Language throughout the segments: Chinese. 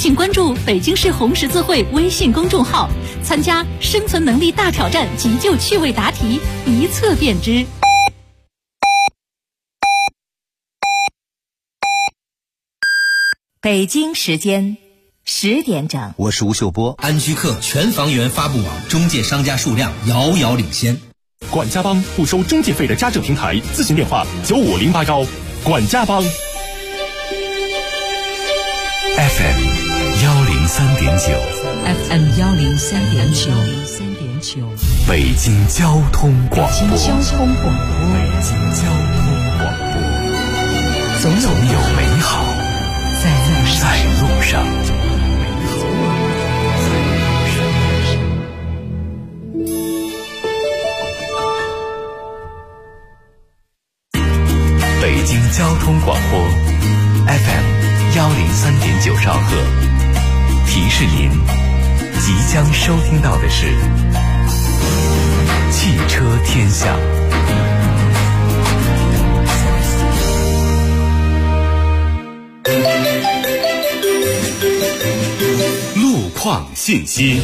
请关注北京市红十字会微信公众号，参加生存能力大挑战急救趣味答题，一测便知。 北京时间10点整， 我是吴秀波。 安居客全房源发布网中介商家数量遥遥领先。 管家帮不收中介费的家政平台，咨询电话95081。管家帮 FM 103.9 FM 103.9， 北京交通广播。 北京交通广播，总有美好在路上。 北京交通广播 FM 103.9兆赫，提示您即将收听到的是汽车天下。 路况信息。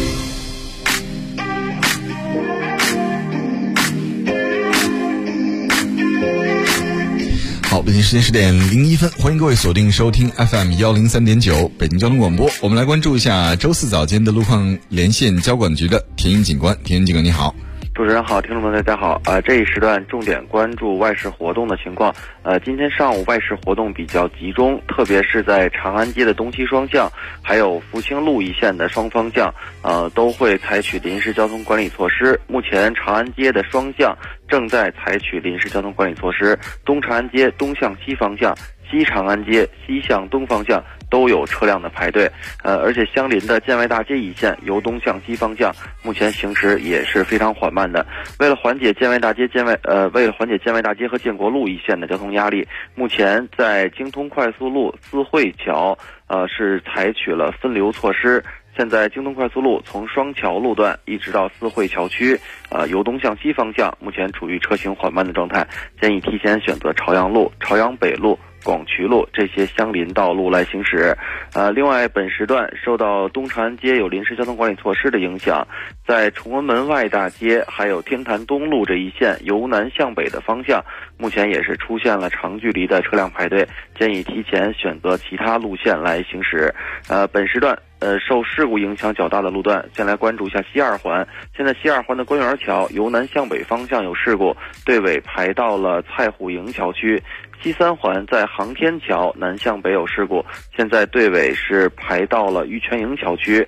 好，北京时间10点01分，欢迎各位锁定收听 FM 103.9北京交通广播。我们来关注一下周四早间的路况连线交管局的田英警官。田英警官你好。 主持人好，听众们大家好。这一时段重点关注外事活动的情况。今天上午外事活动比较集中，特别是在长安街的东西双向，还有福清路一线的双方向，都会采取临时交通管理措施。目前长安街的双向正在采取临时交通管理措施，东长安街东向西方向、西长安街西向东方向都有车辆的排队，而且相邻的建外大街一线由东向西方向，目前行驶也是非常缓慢的。为了缓解建外大街和建国路一线的交通压力，目前在京通快速路四惠桥，是采取了分流措施。现在京通快速路从双桥路段一直到四惠桥区，由东向西方向，目前处于车行缓慢的状态，建议提前选择朝阳路、朝阳北路、广渠路这些相邻道路来行驶。另外本时段受到东长安街有临时交通管理措施的影响，在崇文门外大街还有天坛东路这一线由南向北的方向，目前也是出现了长距离的车辆排队，建议提前选择其他路线来行驶。本时段受事故影响较大的路段，先来关注一下西二环。现在西二环的官园桥由南向北方向有事故，队尾排到了蔡虎营桥区。西三环在航天桥南向北有事故，现在队尾是排到了玉泉营桥区。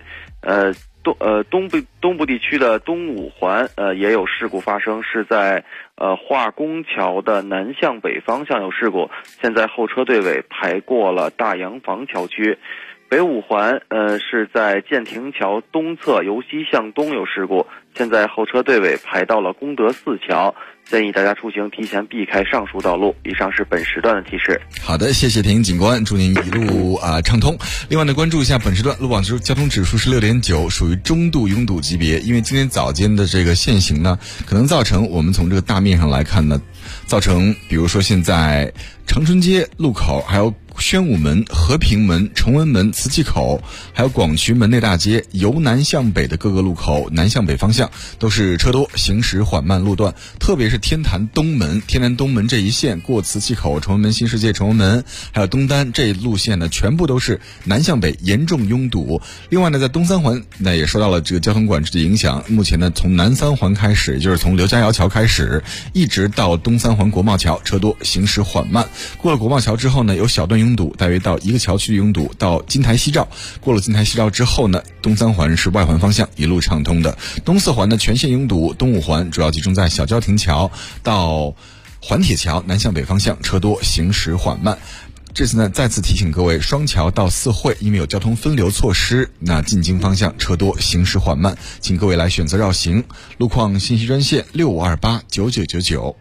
东部地区的东五环也有事故发生，是在化工桥的南向北方向有事故，现在后车队尾排过了大洋房桥区。北五环是在建亭桥东侧由西向东有事故，现在后车队尾排到了功德寺桥，建议大家出行提前避开上述道路。以上是本时段的提示。 好的，谢谢田英警官，祝您一路畅通。另外呢，关注一下本时段路网交通指数是6.9，属于中度拥堵级别。因为今天早间的这个限行呢，可能造成我们从这个大面上来看呢，造成比如说现在长春街路口，还有宣武门、和平门、崇文门、磁器口，还有广渠门内大街由南向北的各个路口南向北方向都是车多，行驶缓慢路段，特别是天坛东门这一线过磁器口、崇文门新世界、崇文门还有东单这一路线呢，全部都是南向北严重拥堵。另外呢，在东三环那也受到了这个交通管制的影响，目前呢从南三环开始，也就是从刘家窑桥开始一直到东三环国贸桥，车多，行驶缓慢。过了国贸桥之后呢，有小段拥堵，大约到一个桥区拥堵到金台西照，过了金台西照之后呢，东三环是外环方向一路畅通的。东四环的全线拥堵，东五环主要集中在小郊亭桥到环铁桥南向北方向，车多，行驶缓慢。这次呢，再次提醒各位，双桥到四惠因为有交通分流措施，那进京方向车多，行驶缓慢，请各位来选择绕行。路况信息专线65289999。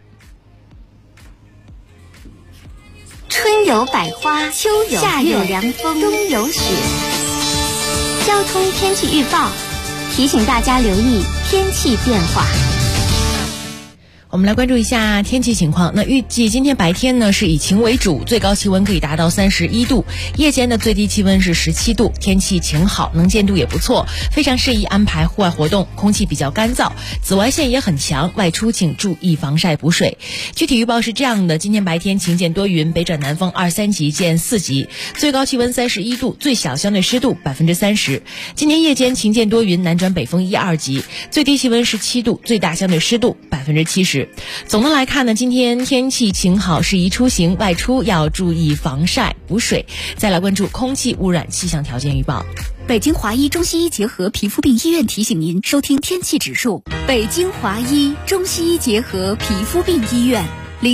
春有百花，秋有夏有凉风，冬有雪。交通天气预报提醒大家留意天气变化。 我们来关注一下天气情况。那预计今天白天呢是以晴为主，最高气温可以达到31度，夜间的最低气温是17度，天气晴好，能见度也不错，非常适宜安排户外活动，空气比较干燥，紫外线也很强，外出请注意防晒补水。具体预报是这样的，今天白天晴见多云，北转南风2、3级见4级，最高气温31度，最小相对湿度30%。今天夜间晴见多云，南转北风1、2级，最低气温17度，最大相对湿度70%。总的来看呢，今天天气晴好，适宜出行，外出要注意防晒补水。再来关注空气污染气象条件预报。 北京华医中西医结合皮肤病医院提醒您收听天气指数。北京华医中西医结合皮肤病医院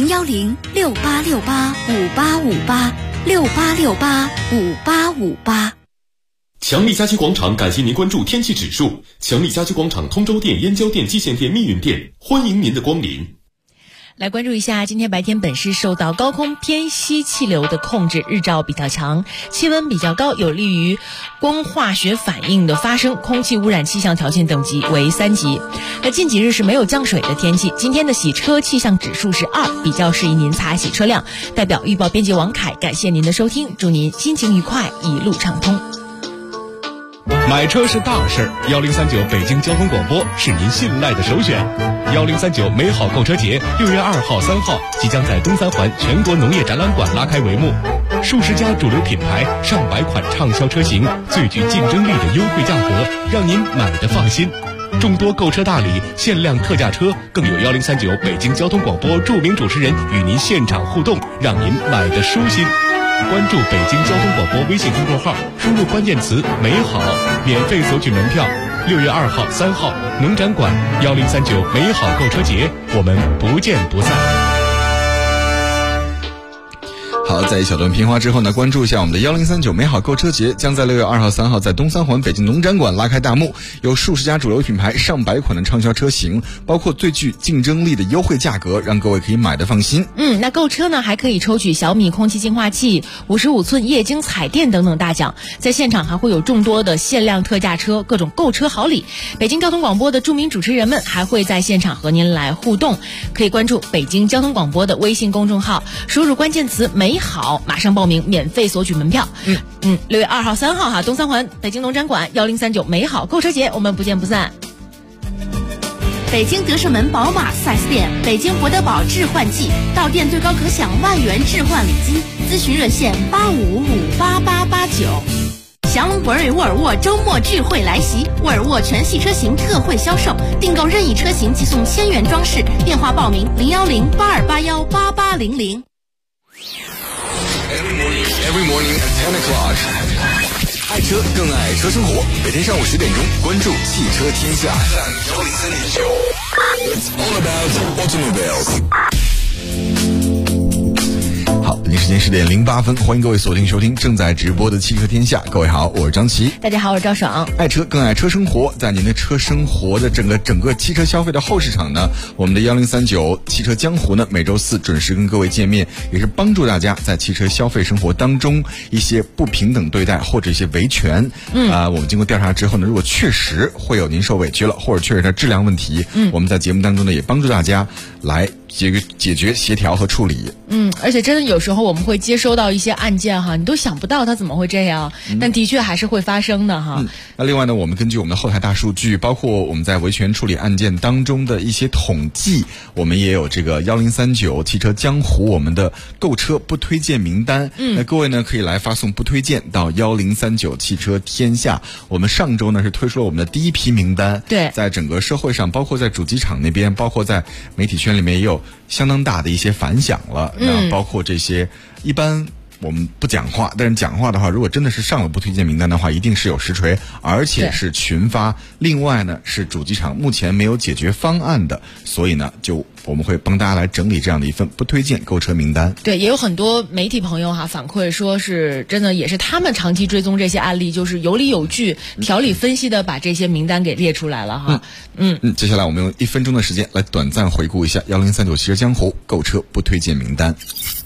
，010-6868-5858，6868-5858。 强力家居广场感谢您关注天气指数。强力家居广场通州店、燕郊店、蓟县店、密云店，欢迎您的光临。 来关注一下，今天白天本市受到高空偏西气流的控制，日照比较强，气温比较高，有利于光化学反应的发生，空气污染气象条件等级为3级。那近几日是没有降水的天气，今天的洗车气象指数是2，比较适宜您擦洗车辆。代表预报编辑王凯感谢您的收听，祝您心情愉快，一路畅通。 买车是大事，1039北京交通广播是您信赖的首选。1039美好购车节6月2号、3号即将在东三环全国农业展览馆拉开帷幕，数十家主流品牌、上百款畅销车型，最具竞争力的优惠价格，让您买得放心。众多购车大礼、限量特价车，更有1039北京交通广播著名主持人与您现场互动，让您买得舒心。关注北京交通广播微信公众号，输入关键词美好，免费索取门票。6月2号、3号农展馆1039美好购车节，我们不见不散。 好，在一小段片花之后呢，关注一下我们的1039美好购车节将在6月2号、3号在东三环北京农展馆拉开大幕，有数十家主流品牌、上百款的畅销车型，包括最具竞争力的优惠价格，让各位可以买得放心。 那购车呢还可以抽取小米空气净化器、55寸液晶彩电等等大奖，在现场还会有众多的限量特价车，各种购车好礼。北京交通广播的著名主持人们还会在现场和您来互动，可以关注北京交通广播的微信公众号，输入关键词美好，马上报名，免费索取门票。6月2号、3号东三环北京农展馆1039美好购车节，我们不见不散。 北京德胜门宝马 4S 店，北京博德堡置换季，到店最高可享万元置换礼金，咨询热线85558889。祥龙博瑞沃尔沃周末聚会来袭，沃尔沃全系车型特惠销售，订购任意车型即送1000元装饰，电话报名01082818800。 Every morning at 10 o'clock， 爱车更爱车生活。每天上午10点钟，关注汽车天下。It's all about automobiles。好，北京时间10点08分，欢迎各位锁定收听正在直播的汽车天下。各位好，我是张琪。 大家好，我是赵爽。 爱车更爱车生活，在您的车生活的整个汽车消费的后市场呢，我们的1039汽车江湖呢，每周4准时跟各位见面，也是帮助大家在汽车消费生活当中一些不平等对待或者一些维权。我们经过调查之后呢，如果确实会有您受委屈了，或者确实它质量问题，我们在节目当中呢也帮助大家来解决、协调和处理。 而且真的有时候我们会接收到一些案件哈，你都想不到它怎么会这样，但的确还是会发生的哈。 那另外呢，我们根据我们的后台大数据，包括我们在维权处理案件当中的一些统计，我们也有这个1039汽车江湖我们的购车不推荐名单。那各位呢可以来发送不推荐到1039汽车天下。我们上周呢是推出了我们的第一批名单， 对， 在整个社会上，包括在主机厂那边，包括在媒体圈里面也有相当大的一些反响了。那包括这些一般我们不讲话，但是讲话的话，如果真的是上了不推荐名单的话，一定是有实锤，而且是群发。另外呢，是主机厂目前没有解决方案的，所以呢，我们会帮大家来整理这样的一份不推荐购车名单。 对，也有很多媒体朋友反馈说是真的，也是他们长期追踪这些案例，就是有理有据、条理分析的把这些名单给列出来了哈。 接下来我们用1分钟的时间来短暂回顾一下1039汽车江湖购车不推荐名单。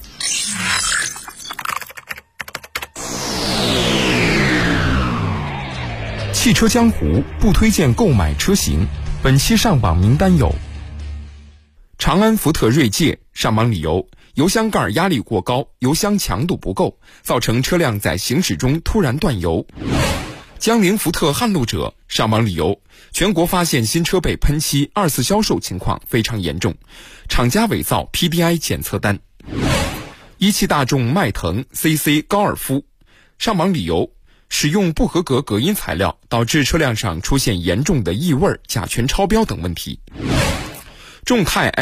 汽车江湖不推荐购买车型，本期上榜名单有长安福特锐界上榜理由：油箱盖压力过高，油箱强度不够，造成车辆在行驶中突然断油。江铃福特撼路者上榜理由：全国发现新车被喷漆二次销售情况非常严重，厂家伪造 PDI 检测单。一汽大众迈腾 CC 高尔夫上榜理由：使用不合格隔音材料，导致车辆上出现严重的异味、甲醛超标等问题。众泰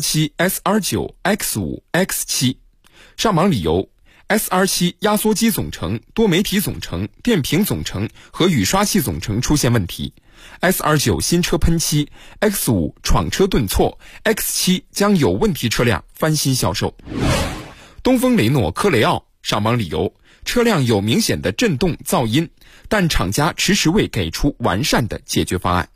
SR7、SR9、X5、X7 上榜理由：SR7 压缩机总成、多媒体总成、电瓶总成和雨刷器总成出现问题， SR9 新车喷漆， X5 闯车顿挫， X7 将有问题车辆翻新销售。东风雷诺科雷傲上榜理由：车辆有明显的震动噪音，但厂家迟迟未给出完善的解决方案。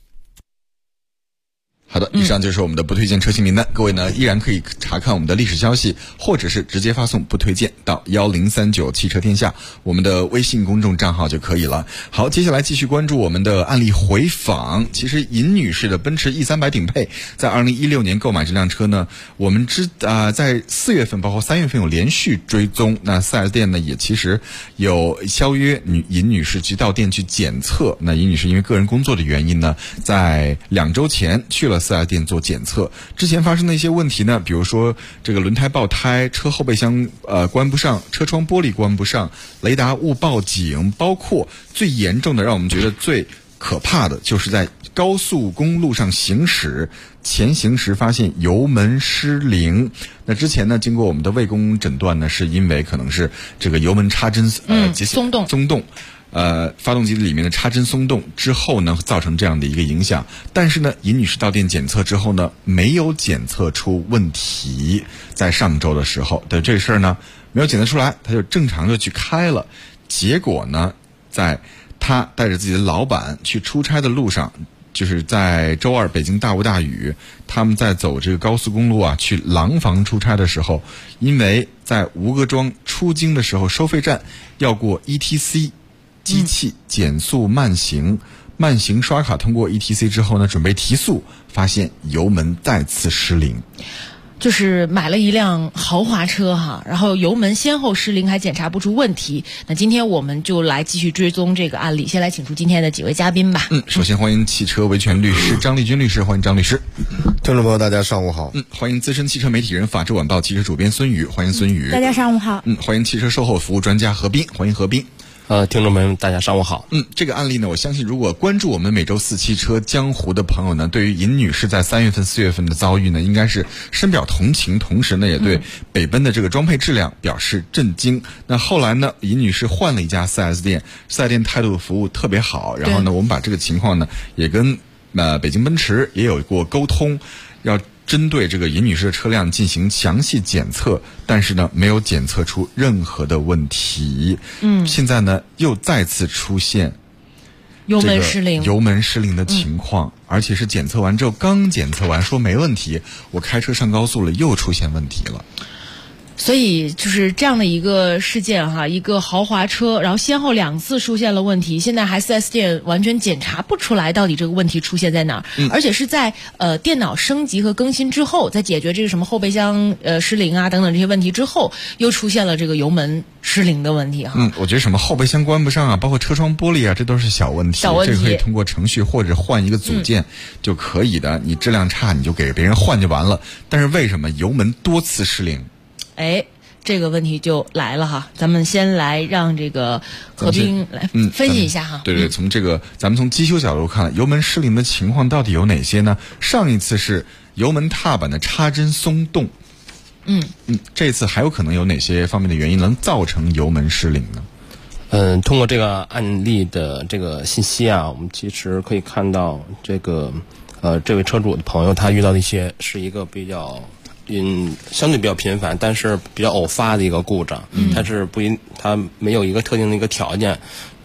好的，以上就是我们的不推荐车型名单。各位呢，依然可以查看我们的历史消息，或者是直接发送不推荐到1039汽车天下我们的微信公众账号就可以了。好，接下来继续关注我们的案例回访。其实尹女士的奔驰 E300 顶配在2016年购买这辆车呢，我们在4月份包括3月份有连续追踪。那 4S 店呢也其实有邀约尹女士去到店去检测。那尹女士因为个人工作的原因呢，在2周前去了4S 店做检测，之前发生的一些问题呢，比如说这个轮胎爆胎、车后备箱关不上、车窗玻璃关不上、雷达误报警，包括最严重的让我们觉得最可怕的就是在高速公路上行驶前行时发现油门失灵。那之前呢，经过我们的魏工诊断呢，是因为可能是这个油门插针松动。发动机里面的插针松动之后呢，造成这样的一个影响。但是呢，尹女士到店检测之后呢，没有检测出问题。在上周的时候的这事儿呢，没有检测出来，她就正常的去开了。结果呢，在她带着自己的老板去出差的路上，就是在周二北京大雾大雨，他们在走这个高速公路啊，去廊坊出差的时候，因为在吴各庄出京的时候，收费站要过 ETC。机器减速慢行刷卡通过 ETC 之后呢，准备提速，发现油门再次失灵。 就是买了一辆豪华车哈，然后油门先后失灵还检查不出问题。那今天我们就来继续追踪这个案例，先来请出今天的几位嘉宾吧。 首先欢迎汽车维权律师张立军律师，欢迎张律师。 听众朋友大家上午好。 欢迎资深汽车媒体人法制晚报汽车主编孙宇，欢迎孙宇。 大家上午好。 欢迎汽车售后服务专家何斌，欢迎何斌。 听众朋友们大家上午好。 这个案例呢，我相信如果关注我们每周四汽车江湖的朋友呢，对于尹女士在3月份4月份的遭遇呢，应该是深表同情，同时呢也对北奔的这个装配质量表示震惊。那后来呢，尹女士换了一家 4S 店，4S 店态度服务特别好，然后呢我们把这个情况呢也跟北京奔驰也有过沟通，要针对这个尹女士的车辆进行详细检测，但是呢没有检测出任何的问题。现在呢又再次出现油门失灵的情况，而且是检测完之后刚检测完说没问题，我开车上高速了又出现问题了。 所以就是这样的一个事件哈，一个豪华车，然后先后2次出现了问题，现在还 4S 店完全检查不出来到底这个问题出现在哪儿，而且是在电脑升级和更新之后，在解决这个什么后备箱失灵啊等等这些问题之后，又出现了这个油门失灵的问题哈。 我觉得什么后备箱关不上啊，包括车窗玻璃啊，这都是小问题，这个可以通过程序或者换一个组件就可以的。你质量差你就给别人换就完了。但是为什么油门多次失灵？ 这个问题就来了哈，咱们先来让这个何斌来分析一下哈。 对，从这个咱们从机修角度看，油门失灵的情况到底有哪些呢？上一次是油门踏板的插针松动，这次还有可能有哪些方面的原因能造成油门失灵呢？ 通过这个案例的这个信息啊，我们其实可以看到这个这位车主的朋友他遇到的一些是一个比较相对比较频繁，但是比较偶发的一个故障。它没有一个特定的一个条件，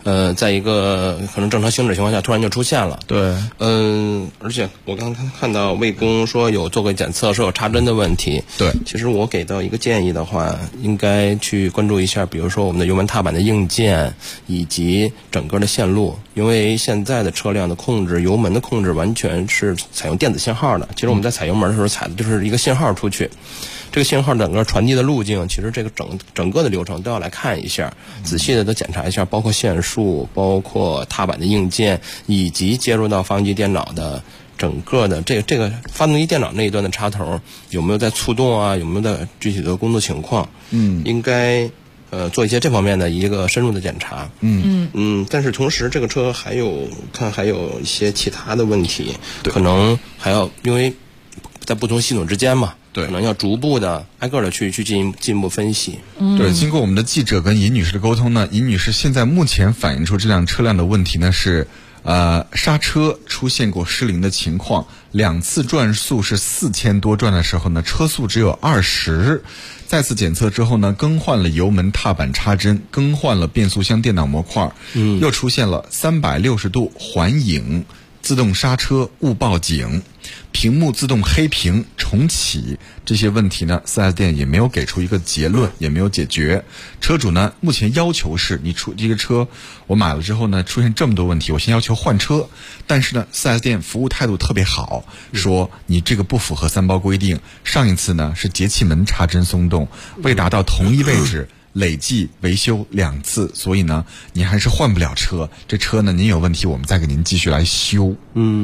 在一个可能正常行驶情况下突然就出现了。 对， 而且我刚才看到魏工说有做过检测，说有插针的问题。 对， 其实我给到一个建议的话，应该去关注一下，比如说我们的油门踏板的硬件以及整个的线路，因为现在的车辆的控制，油门的控制完全是采用电子信号的。其实我们在踩油门的时候踩的就是一个信号出去。这个信号整个传递的路径，其实这个整个的流程都要来看一下，仔细的都检查一下，包括线束，包括踏板的硬件，以及接入到发动机电脑的整个的这个发动机电脑那一端的插头有没有在触动啊，有没有的具体的工作情况，应该做一些这方面的一个深入的检查。但是同时这个车还有一些其他的问题，可能还要因为在不同系统之间嘛。对，可能要逐步的挨个的去进一步分析。 对，经过我们的记者跟尹女士的沟通呢，尹女士现在目前反映出这辆车辆的问题呢是，刹车出现过失灵的情况，2次转速是4000多转的时候呢，车速只有20。再次检测之后呢，更换了油门踏板插针，更换了变速箱电脑模块，又出现了360度环影。自动刹车误报警，屏幕自动黑屏重启，这些问题呢 4S 店也没有给出一个结论，也没有解决。车主呢目前要求是你这个车我买了之后呢出现这么多问题，我先要求换车，但是呢 4S 店服务态度特别好，说你这个不符合3包规定，上一次呢是节气门插针松动，未达到同一位置累计维修2次，所以呢您还是换不了车，这车呢您有问题我们再给您继续来修。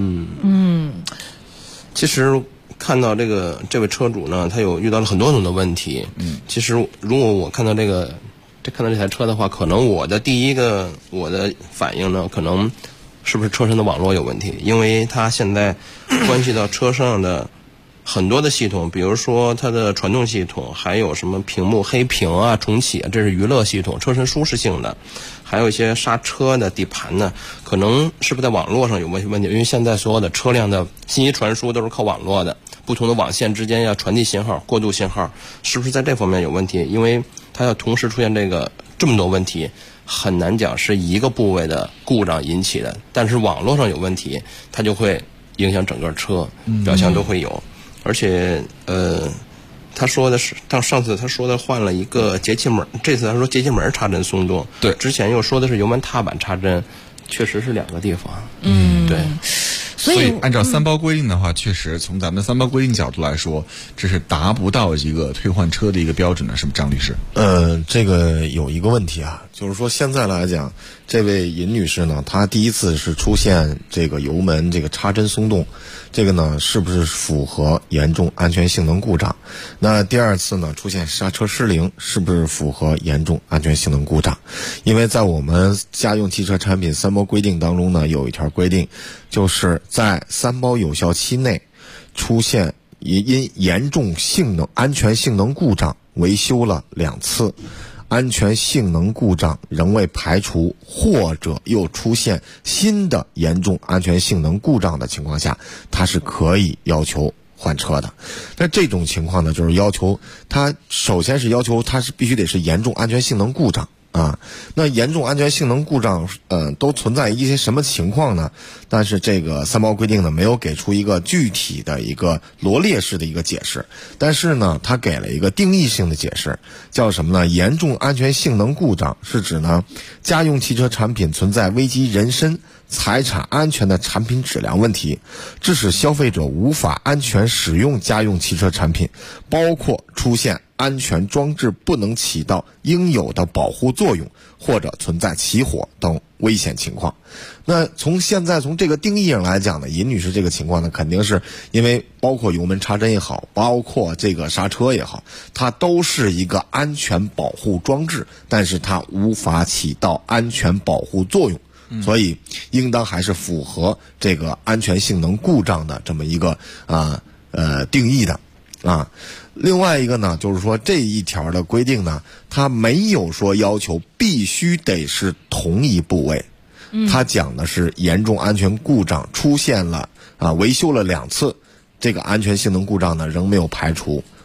其实看到这位车主呢，他有遇到了很多种的问题。其实如果我看到看到这台车的话，可能我的反应呢，可能是不是车身的网络有问题，因为它现在关系到车上的很多的系统，比如说它的传动系统，还有什么屏幕黑屏啊、重启啊，这是娱乐系统，车身舒适性的，还有一些刹车的、底盘的，可能是不是在网络上有问题？因为现在所有的车辆的信息传输都是靠网络的，不同的网线之间要传递信号、过渡信号，是不是在这方面有问题？因为它要同时出现这么多问题，很难讲是一个部位的故障引起的，但是网络上有问题，它就会影响整个车表现都会有。而且他说的是，上次他说的换了一个节气门，这次他说节气门插针松动， 对， 之前又说的是油门踏板插针，确实是2个地方。对。 所以按照3包规定的话，确实从咱们的3包规定角度来说，这是达不到一个退换车的一个标准的，是不是张律师？ 这个有一个问题啊，就是说现在来讲，这位尹女士呢，她第一次是出现这个油门这个插针松动，这个呢是不是符合严重安全性能故障？那第2次呢出现刹车失灵，是不是符合严重安全性能故障？因为在我们家用汽车产品3包规定当中呢，有一条规定，就是在3包有效期内出现因严重安全性能故障维修了2次，安全性能故障仍未排除，或者又出现新的严重安全性能故障的情况下，它是可以要求换车的。但这种情况呢，就是要求它首先是要求它是必须得是严重安全性能故障啊。那严重安全性能故障都存在一些什么情况呢？但是这个3包规定呢没有给出一个具体的一个罗列式的一个解释，但是呢它给了一个定义性的解释，叫什么呢？严重安全性能故障是指呢家用汽车产品存在危及人身财产安全的产品质量问题，致使消费者无法安全使用家用汽车产品，包括出现安全装置不能起到应有的保护作用，或者存在起火等危险情况。那从这个定义上来讲呢，尹女士这个情况呢，肯定是因为包括油门插针也好，包括这个刹车也好，它都是一个安全保护装置，但是它无法起到安全保护作用，所以应当还是符合这个安全性能故障的这么一个定义的啊。另外一个呢，就是说这一条的规定呢，它没有说要求必须得是同一部位，它讲的是严重安全故障出现了维修了2次，这个安全性能故障呢仍没有排除，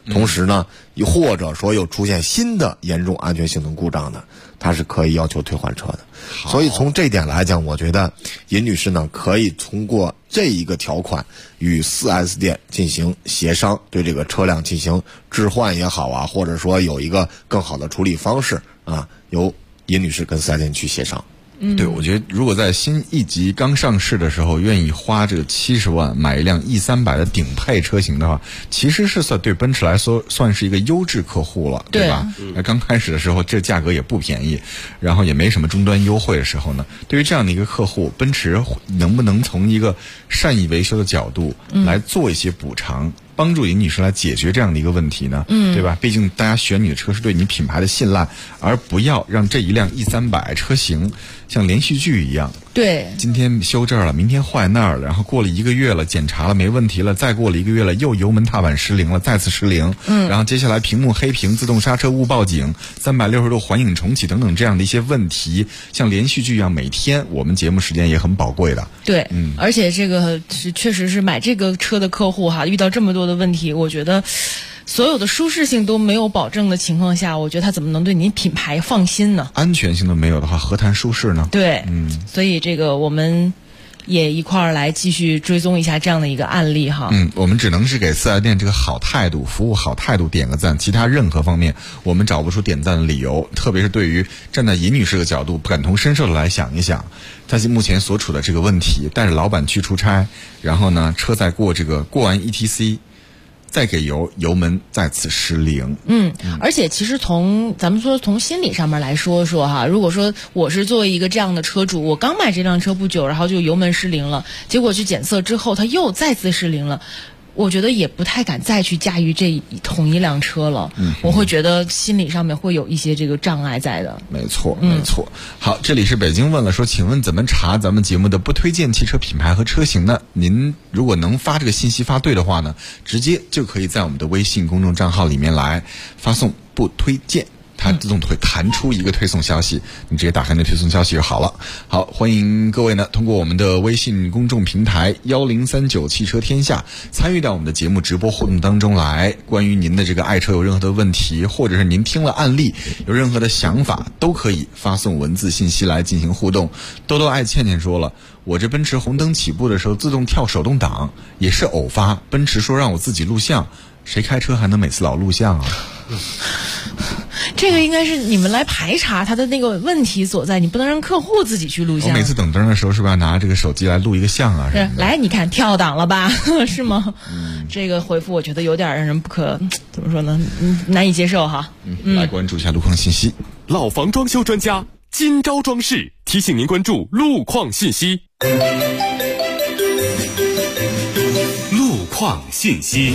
同时呢，或者说又出现新的严重安全性能故障的，它是可以要求退换车的。所以从这点来讲，我觉得尹女士呢可以通过这一个条款与 4S 店进行协商，对这个车辆进行置换也好啊，或者说有一个更好的处理方式啊，由尹女士跟 4S 店去协商。 对，我觉得如果在新E级刚上市的时候，愿意花这个70万买一辆 E300的顶配车型的话，其实是对奔驰来说算是一个优质客户了，对吧？刚开始的时候，这价格也不便宜，然后也没什么终端优惠的时候呢，对于这样的一个客户，奔驰能不能从一个善意维修的角度来做一些补偿？帮助尹女士来解决这样的一个问题呢，对吧？毕竟大家选你的车是对你品牌的信赖，而不要让这一辆 E300车型像连续剧一样。 对， 今天修这儿了，明天坏那儿了，然后过了1个月了，检查了没问题了，再过了1个月了，又油门踏板失灵了，再次失灵。然后接下来屏幕黑屏、自动刹车误报警、360度环影重启等等这样的一些问题，像连续剧一样，每天我们节目时间也很宝贵的。 对，而且这个是确实是买这个车的客户哈，遇到这么多的问题，我觉得所有的舒适性都没有保证的情况下，我觉得他怎么能对您品牌放心呢？安全性都没有的话，何谈舒适呢？ 对，所以这个我们也一块儿来继续追踪一下这样的一个案例哈。 我们只能是给4S店这个好态度、服务好态度点个赞，其他任何方面我们找不出点赞的理由。特别是对于站在尹女士的角度，感同身受的来想一想，她目前所处的这个问题，带着老板去出差，然后呢，车在过完 ETC。再给油门再次失灵。 而且其实咱们说从心理上面来说哈，如果说我是作为一个这样的车主，我刚买这辆车不久，然后就油门失灵了，结果去检测之后它又再次失灵了，我觉得也不太敢再去驾驭同一辆车了。我会觉得心理上面会有一些这个障碍在的。 没错。好，这里是北京问了，说请问怎么查咱们节目的不推荐汽车品牌和车型呢？您如果能发这个信息发对的话呢，直接就可以在我们的微信公众账号里面来发送不推荐，它自动会弹出一个推送消息，你直接打开那推送消息就好了。好，欢迎各位呢通过我们的微信公众平台1039汽车天下参与到我们的节目直播互动当中来。关于您的这个爱车有任何的问题，或者是您听了案例有任何的想法，都可以发送文字信息来进行互动。豆豆爱倩倩说了，我这奔驰红灯起步的时候自动跳手动挡也是偶发，奔驰说让我自己录像，谁开车还能每次老录像啊？ 这个应该是你们来排查他的那个问题所在，你不能让客户自己去录像。 我每次等灯的时候是不是要拿这个手机来录一个像啊？ 是，来你看跳档了吧？是吗？这个回复我觉得有点让人怎么说呢？难以接受哈。 来关注一下路况信息。 老房装修专家今朝装饰提醒您关注路况信息。路况信息。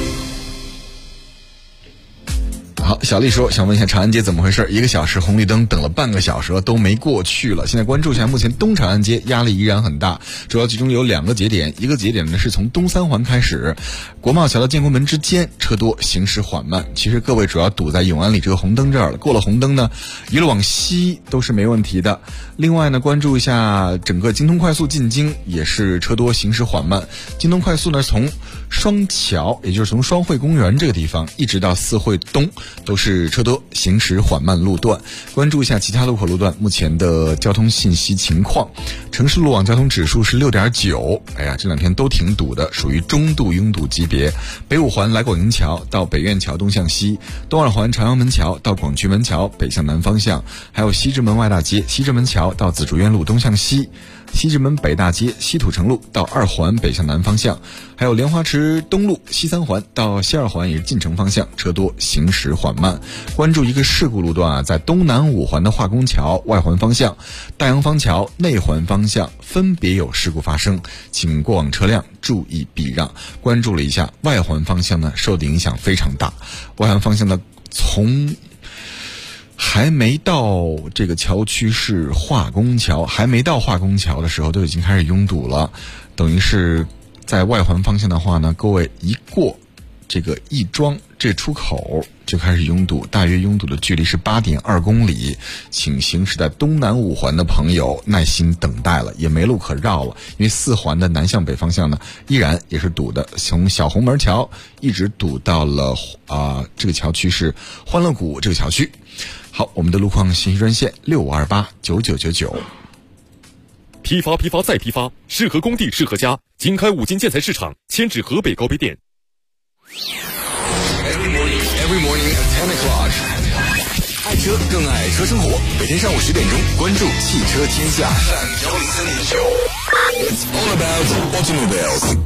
好，小丽说想问一下长安街怎么回事？1个小时红绿灯等了半个小时了都没过去了。现在关注一下，目前东长安街压力依然很大，主要集中有2个节点，一个节点呢是从东三环开始，国贸桥到建国门之间车多，行驶缓慢。其实各位主要堵在永安里这个红灯这儿了，过了红灯呢，一路往西都是没问题的。另外呢，关注一下整个京通快速进京也是车多，行驶缓慢。京通快速呢从双桥，也就是从双汇公园这个地方一直到四惠东都是车多，行驶缓慢路段。关注一下其他路口路段目前的交通信息情况。城市路网交通指数是6.9，哎呀，这2天都挺堵的，属于中度拥堵级别。北五环来广营桥到北苑桥东向西，东二环朝阳门桥到广渠门桥北向南方向，还有西直门外大街西直门桥到紫竹院路东向西，西直门北大街西土城路到2环北向南方向，还有莲花池东路西3环到西2环也是进城方向，车多，行驶缓慢。关注一个事故路段啊，在东南5环的化工桥外环方向、大洋坊桥内环方向分别有事故发生，请过往车辆注意避让。关注了一下外环方向呢，受的影响非常大。外环方向呢，从还没到这个桥区是化工桥，还没到化工桥的时候都已经开始拥堵了，等于是在外环方向的话呢，各位一过这个亦庄这出口就开始拥堵，大约拥堵的距离是8.2公里，请行驶在东南5环的朋友耐心等待了，也没路可绕了，因为4环的南向北方向呢依然也是堵的，从小红门桥一直堵到了这个桥区是欢乐谷这个桥区。好，我们的路况信息专线65289999。 批发再批发，适合工地适合家。经开五金建材市场，迁至河北高碑店。 Every morning at 10 o'clock， 爱车更爱车生活。每天上午10点钟，关注汽车天下。It's all about automobiles。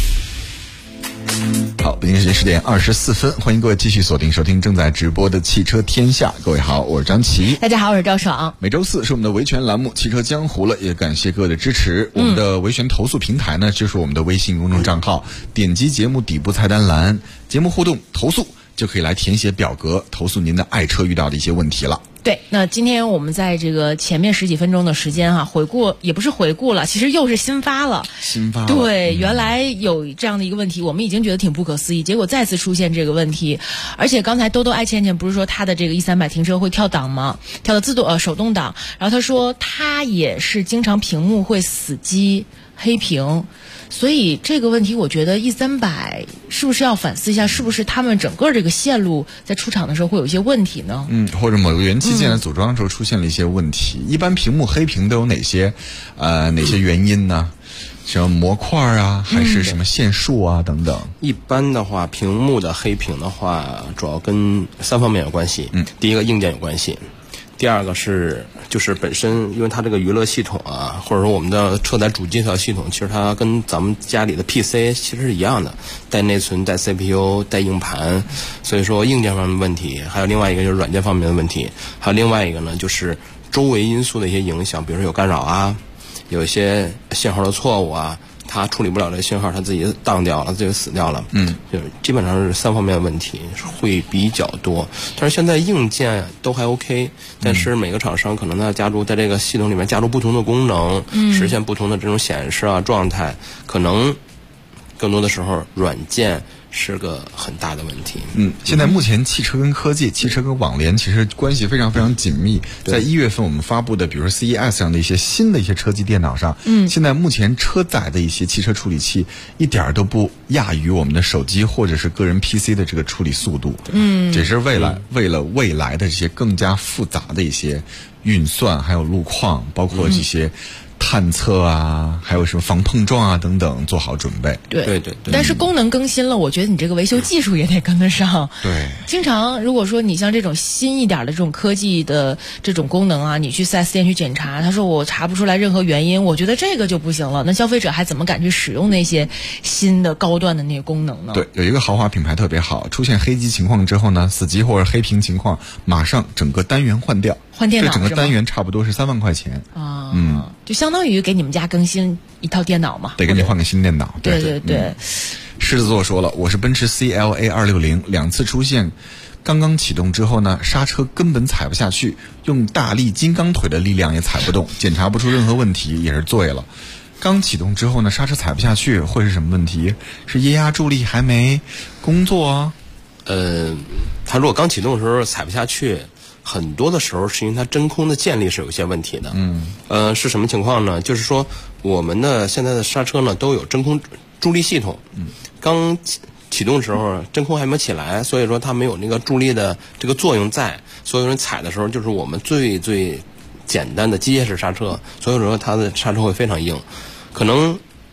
好，北京时间10点24分，欢迎各位继续锁定收听正在直播的汽车天下。各位好，我是张琪。 大家好，我是赵爽。 每周四是我们的维权栏目《汽车江湖》了，也感谢各位的支持。我们的维权投诉平台呢，就是我们的微信公众账号，点击节目底部菜单栏，节目互动投诉就可以来填写表格，投诉您的爱车遇到的一些问题了。 对，那今天我们在这个前面10几分钟的时间回顾也不是回顾了，其实又是新发了。对，原来有这样的一个问题，我们已经觉得挺不可思议，结果再次出现这个问题。而且刚才兜兜爱倩倩不是说她的这个E300停车会跳档吗？跳的手动挡，然后她说她也是经常屏幕会死机黑屏。所以这个问题我觉得E300是不是要反思一下，是不是他们整个这个线路在出厂的时候会有一些问题呢？ 或者某个元器件的组装的时候出现了一些问题。一般屏幕黑屏都有哪些原因呢？什么模块啊，还是什么线束啊等等？ 一般的话，屏幕的黑屏的话，主要跟3方面有关系。第一个硬件有关系。第二个就是本身，因为它这个娱乐系统啊，或者说我们的车载主机这套系统，其实它跟咱们家里的 PC 其实是一样的，带内存、带 CPU、带硬盘，所以说硬件方面的问题，还有另外一个就是软件方面的问题，还有另外一个呢就是周围因素的一些影响，比如说有干扰啊，有一些信号的错误啊。它处理不了这个信号，它自己当掉了，自己死掉了。就基本上是3方面的问题会比较多。但是现在硬件都还 OK， 但是每个厂商可能它加入在这个系统里面加入不同的功能，实现不同的这种显示啊状态，可能更多的时候软件是个很大的问题。 现在目前汽车跟科技、汽车跟网联其实关系非常非常紧密。在1月份我们发布的，比如说 CES 上的一些新的一些车机电脑上，现在目前车载的一些汽车处理器一点都不亚于我们的手机或者是个人 PC 的这个处理速度。只是为了未来的这些更加复杂的一些运算，还有路况，包括这些探测啊，还有什么防碰撞啊等等，做好准备。 对。但是功能更新了，我觉得你这个维修技术也得跟得上。 对。 经常如果说你像这种新一点的这种科技的这种功能啊，你去 4S 店去检查，他说我查不出来任何原因，我觉得这个就不行了。那消费者还怎么敢去使用那些新的高端的那些功能呢？ 对，有一个豪华品牌特别好，出现黑机情况之后呢，死机或者黑屏情况，马上整个单元换掉。 换电脑， 这整个单元差不多是3万块钱啊，就相当于给你们家更新一套电脑嘛， 得给你换个新电脑。 对。 狮子座说了，我是奔驰 CLA 260，两次出现，刚刚启动之后呢，刹车根本踩不下去，用大力金刚腿的力量也踩不动，检查不出任何问题，也是醉了。刚启动之后呢，刹车踩不下去，会是什么问题？是液压助力还没工作啊？ 它如果刚启动的时候踩不下去，很多的时候是因为它真空的建立是有一些问题的。是什么情况呢？就是说我们的现在的刹车呢都有真空助力系统。刚启动的时候真空还没起来，所以说它没有那个助力的这个作用在，所以说踩的时候就是我们最简单的机械式刹车，所以说它的刹车会非常硬，可能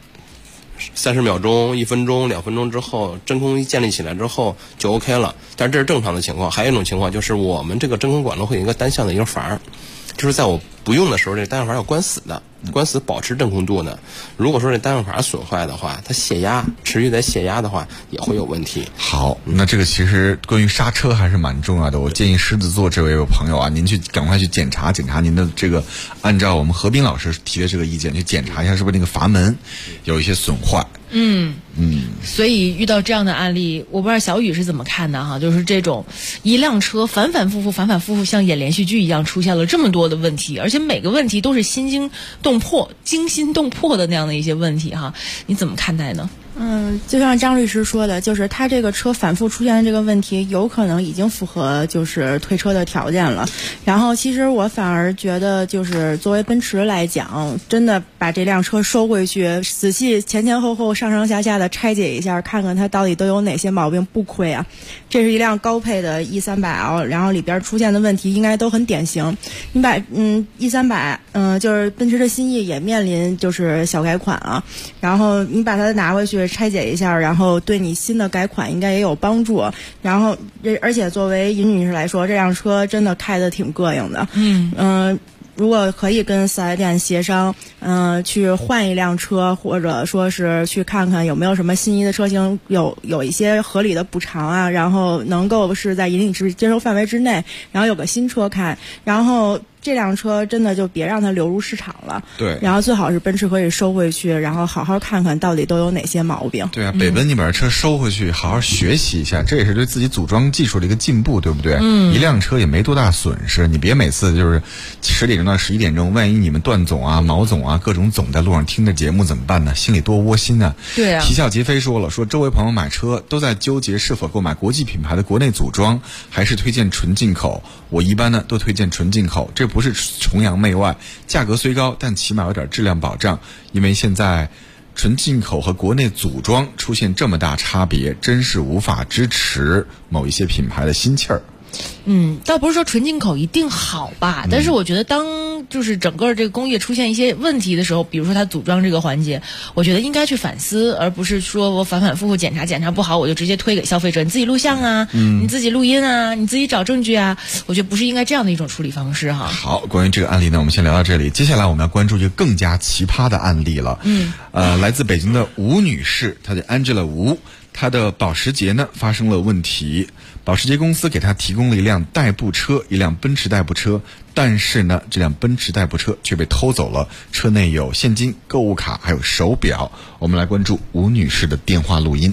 30秒钟、1分钟、2分钟之后，真空建立起来之后就 OK 了。但是这是正常的情况。还有一种情况就是我们这个真空管路会有一个单向的一个阀，就是在我不用的时候，这单向阀要关死的，关死保持真空度的。如果说这单向阀损坏的话，它泄压持续在泄压的话，也会有问题。 好，那这个其实关于刹车还是蛮重要的。我建议狮子座这位朋友啊，您去赶快去检查您的这个，按照我们何斌老师提的这个意见去检查一下，是不是那个阀门有一些损坏。 所以遇到这样的案例，我不知道小雨是怎么看的哈，就是这种一辆车反反复复像演连续剧一样出现了这么多的问题，而且每个问题都是惊心动魄的那样的一些问题哈，你怎么看待呢？ 就像张律师说的，就是他这个车反复出现的这个问题，有可能已经符合就是退车的条件了。然后其实我反而觉得，就是作为奔驰来讲，真的把这辆车收回去，仔细前后上上下下的拆解一下，看看它到底都有哪些毛病，不亏啊。这是一辆高配的 E300L， 然后里边出现的问题应该都很典型。你把E300，就是奔驰的新 E 也面临就是小改款啊，然后你把它拿回去拆解一下，然后对你新的改款应该也有帮助。然后而且作为尹女士来说，这辆车真的开得挺膈应的。如果可以跟4S店协商，去换一辆车，或者说是去看看有没有什么心仪的车型有一些合理的补偿啊，然后能够是在引领接受范围之内，然后有个新车开，然后这辆车真的就别让它流入市场了。 对， 然后最好是奔驰可以收回去，然后好好看看到底都有哪些毛病。 对啊，北奔你把车收回去，好好学习一下，这也是对自己组装技术的一个进步，对不对？一辆车也没多大损失，你别每次就是10点钟到11点钟，万一你们段总啊、毛总啊各种总在路上听着节目怎么办呢？心里多窝心啊！ 对啊。 啼笑皆非说了，说周围朋友买车都在纠结是否购买国际品牌的国内组装，还是推荐纯进口。我一般呢都推荐纯进口，这不是崇洋媚外，价格虽高，但起码有点质量保障。因为现在纯进口和国内组装出现这么大差别，真是无法支持某一些品牌的心气儿。 倒不是说纯进口一定好吧，但是我觉得当就是整个这个工业出现一些问题的时候，比如说它组装这个环节，我觉得应该去反思，而不是说我反复检查不好，我就直接推给消费者，你自己录像啊，你自己录音啊，你自己找证据啊，我觉得不是应该这样的一种处理方式哈。 好，关于这个案例呢，我们先聊到这里，接下来我们要关注一个更加奇葩的案例了。来自北京的吴女士，她叫 Angela 吴，她的保时捷呢发生了问题。保时捷公司给他提供了一辆代步车，一辆奔驰代步车，但是呢，这辆奔驰代步车却被偷走了，车内有现金、购物卡还有手表。我们来关注吴女士的电话录音。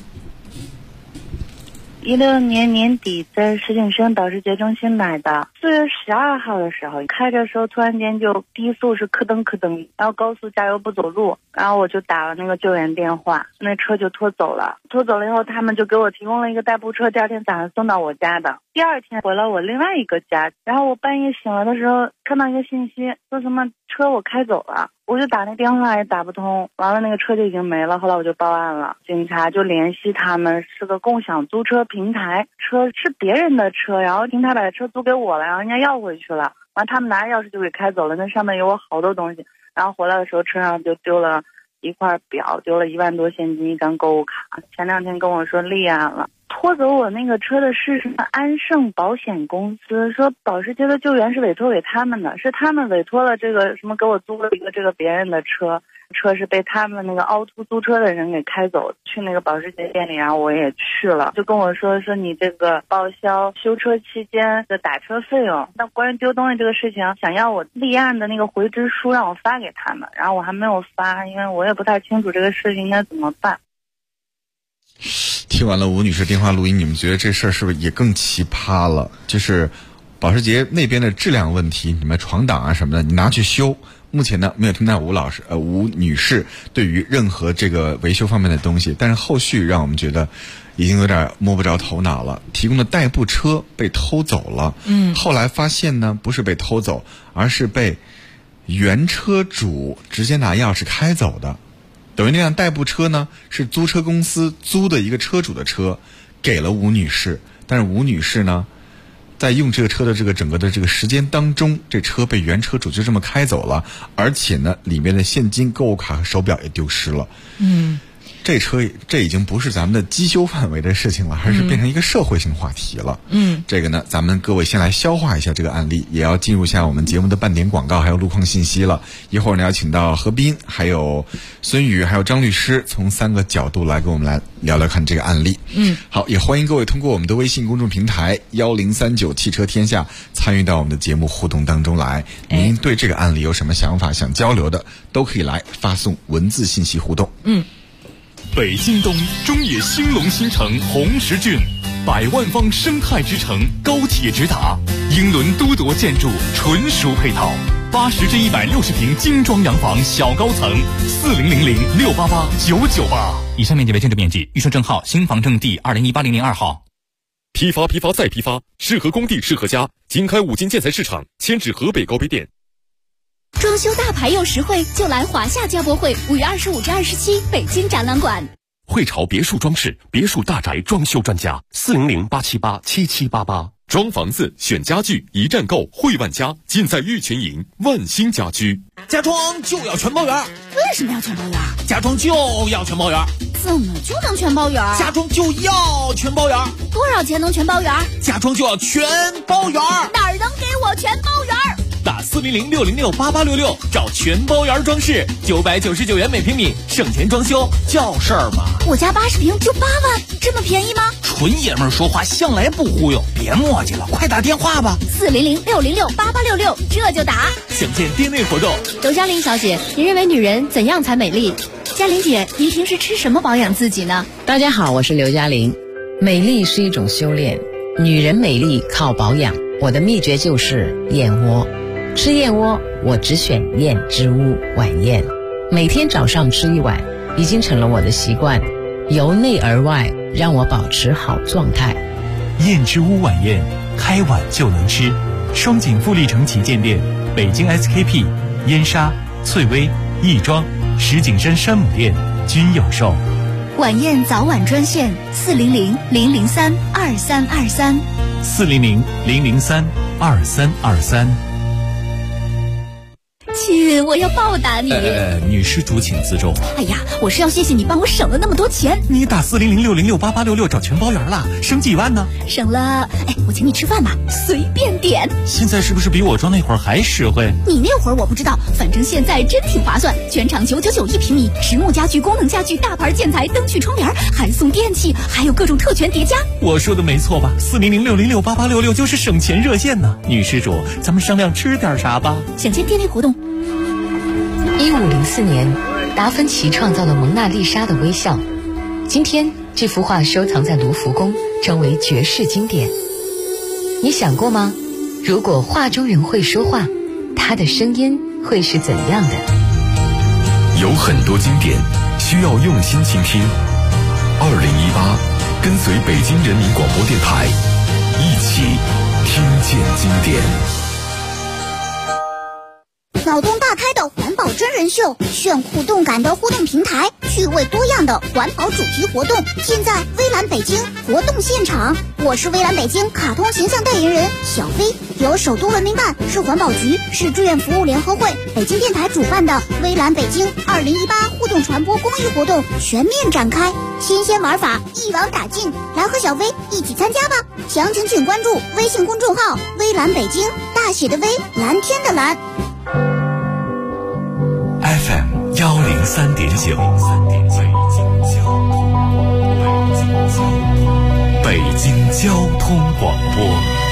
16年年底在石景山保时捷中心买的，4月12号的时候开着时候突然间就低速是咯噔咯噔，然后高速加油不走路，然后我就打了那个救援电话，那车就拖走了以后他们就给我提供了一个代步车，第二天早上送到我家的，第二天回了我另外一个家，然后我半夜醒了的时候看到一个信息说什么车我开走了，我就打那电话也打不通，完了那个车就已经没了，后来我就报案了，警察就联系他们，是个共享租车平台，车是别人的车，然后平台把车租给我了，然后人家要回去了，完了他们拿着钥匙就给开走了，那上面有我好多东西，然后回来的时候车上就丢了一块表，丢了1万多现金，一张购物卡，前2天跟我说立案了。拖走我那个车的是什么安盛保险公司，说保时捷的救援是委托给他们的，是他们委托了这个什么给我租了一个这个别人的车是被他们那个凹凸租车的人给开走，去那个保时捷店里，然后我也去了，就跟我说你这个报销修车期间的打车费用，那关于丢东西这个事情想要我立案的那个回执书让我发给他们，然后我还没有发，因为我也不太清楚这个事情应该怎么办。 听完了吴女士电话录音，你们觉得这事儿是不是也更奇葩了？就是保时捷那边的质量问题，你们闯档啊什么的，你拿去修。目前呢，没有听到吴女士对于任何这个维修方面的东西，但是后续让我们觉得已经有点摸不着头脑了。提供的代步车被偷走了，后来发现呢，不是被偷走，而是被原车主直接拿钥匙开走的。等于那辆代步车呢是租车公司租的一个车主的车，给了吴女士，但是吴女士呢在用这个车的这个整个的这个时间当中，这车被原车主就这么开走了，而且呢里面的现金、购物卡和手表也丢失了。这已经不是咱们的机修范围的事情了，还是变成一个社会性话题了。这个呢，咱们各位先来消化一下这个案例，也要进入一下我们节目的半点广告，还有路况信息了。一会儿呢，要请到何斌、还有孙宇、还有张律师，从3个角度来跟我们来聊聊看这个案例。好，也欢迎各位通过我们的微信公众平台1039汽车天下参与到我们的节目互动当中来。您对这个案例有什么想法想交流的，都可以来发送文字信息互动。 北京东中野兴隆新城红石郡，100万方生态之城，高铁直达，英伦都铎建筑纯属配套，80至160平精装洋房小高层，4000688998。 以上面积为建筑面积，预售证号新房证第20180002号。 批发再批发，适合工地适合家。经开五金建材市场，迁至河北高碑店。 装修大牌又实惠，就来华夏家博会5月25至27北京展览馆。 汇潮别墅装饰，别墅大宅装修专家，400-878-7788。装房子选家具，一站购汇万家，尽在玉泉营万兴家居。 家装就要全包圆。 为什么要全包圆？ 家装就要全包圆。 怎么就能全包圆？ 家装就要全包圆。 多少钱能全包圆？ 家装就要全包圆。 哪儿能给我全包圆？ 打400-606-8866找全包圆装饰，999元每平米，省钱装修叫事儿吗？ 我家80平就8万，这么便宜吗？ 纯爷们儿说话向来不忽悠，别磨叽了，快打电话吧。 400-606-8866这就打。 想见店内活动。 刘嘉玲小姐，您认为女人怎样才美丽？嘉玲姐，您平时吃什么保养自己呢？ 大家好，我是刘嘉玲。美丽是一种修炼，女人美丽靠保养。我的秘诀就是燕窝。吃燕窝，我只选燕之屋晚宴，每天早上吃1碗，已经成了我的习惯，由内而外让我保持好状态。 燕之屋晚宴，开碗就能吃。双井富力城旗舰店、北京 SKP、燕莎、翠微、亦庄、石景山山姆店均有售。 晚宴早晚专线400-003-2323。 400-003-2323。 亲，我要报答你。 女施主请自重。 哎呀，我是要谢谢你帮我省了那么多钱。 你打400-606-8866找全包圆了，省几万呢？ 省了，我请你吃饭吧，随便点。 现在是不是比我装那会儿还实惠？ 你那会儿我不知道，反正现在真挺划算。全场999一平米，实木家具、功能家具、大牌建材、灯具、窗帘，还送电器，还有各种特权叠加。 我说的没错吧？400-606-8866就是省钱热线呢。女施主，咱们商量吃点啥吧？ 想见店内活动。 1504年，达芬奇创造了蒙娜丽莎的微笑。今天，这幅画收藏在卢浮宫，成为绝世经典。你想过吗？如果画中人会说话，他的声音会是怎样的？ 有很多经典需要用心倾听。2018，跟随北京人民广播电台，一起听见经典。 脑洞大开的环保真人秀，炫酷动感的互动平台，趣味多样的环保主题活动，现在微蓝北京活动现场。我是微蓝北京卡通形象代言人小飞，由首都文明办、市环保局、市志愿服务联合会、北京电台主办的微蓝北京2018互动传播公益活动全面展开，新鲜玩法一网打尽，来和小飞一起参加吧！详情请关注微信公众号微蓝北京，大写的微，蓝天的蓝。 FM 103.9，北京交通广播，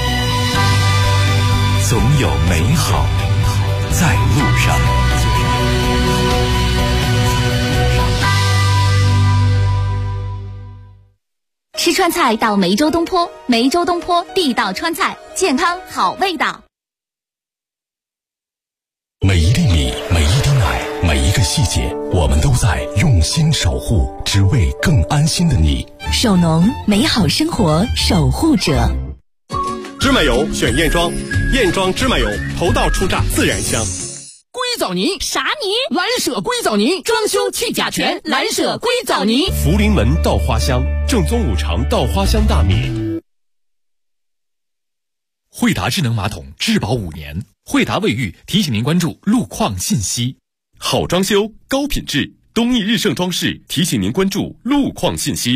总有美好在路上。 吃川菜到梅州东坡，梅州东坡地道川菜，健康好味道。 每一粒米，每一滴奶，每一个细节，我们都在用心守护，只为更安心的你。 手农，美好生活守护者。 芝麻油选燕庄，燕庄芝麻油，头道出榨自然香。 硅藻泥啥泥？蓝舍硅藻泥，装修去甲醛，蓝舍硅藻泥。 福临门稻花香，正宗五常稻花香大米。 惠达智能马桶质保5年，惠达卫浴提醒您关注路况信息。 好装修高品质，东益日盛装饰提醒您关注路况信息。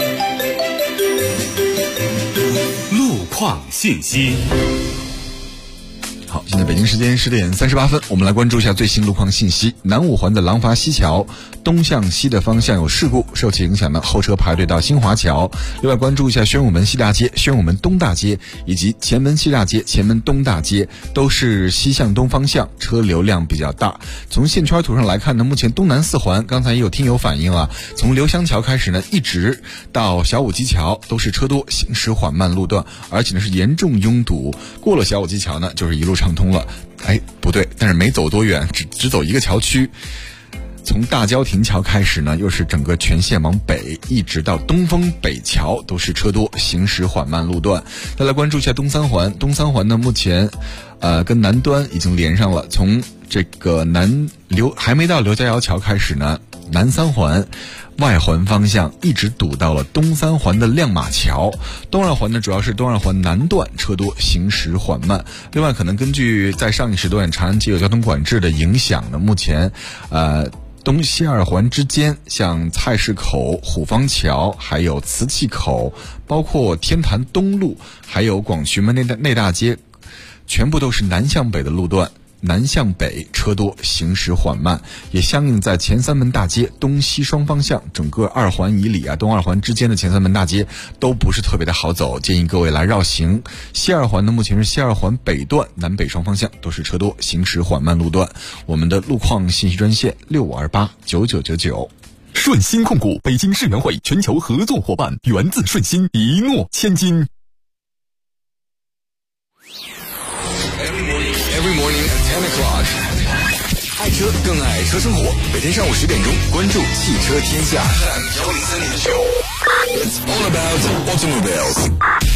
路况信息。 好，现在北京时间10点38分，我们来关注一下最新路况信息。南五环的廊坊西桥东向西的方向有事故，受其影响呢，后车排队到新华桥。另外关注一下宣武门西大街、宣武门东大街以及前门西大街、前门东大街，都是西向东方向，车流量比较大。从线圈图上来看呢，目前东南4环，刚才也有听友反映啊，从刘香桥开始呢，一直到小武基桥都是车多，行驶缓慢路段，而且呢是严重拥堵。过了小武基桥呢，就是一路畅通了。不对，但是没走多远，只走一个桥区。 从大郊亭桥开始呢，又是整个全线往北，一直到东风北桥都是车多，行驶缓慢路段。再来关注一下东三环，东三环呢目前跟南端已经连上了，从这个还没到刘家窑桥开始呢，南三环外环方向一直堵到了东三环的亮马桥。东二环呢，主要是东二环南段车多，行驶缓慢。另外，可能根据在上一时段长安街有交通管制的影响呢，目前东西二环之间，像菜市口、虎坊桥，还有瓷器口，包括天坛东路，还有广渠门内大街，全部都是南向北的路段。南向北车多，行驶缓慢，也相应在前三门大街东西双方向，整个二环以里东二环之间的前三门大街都不是特别的好走，建议各位来绕行。西二环呢，目前是西二环北段南北双方向都是车多，行驶缓慢路段。我们的路况信息专线65289999。 顺鑫控股北京世园会全球合作伙伴，源自顺鑫，一诺千金。 Every morning at 10 o'clock， 爱车更爱车生活。每天上午10点钟，关注汽车天下。It's all about automobiles。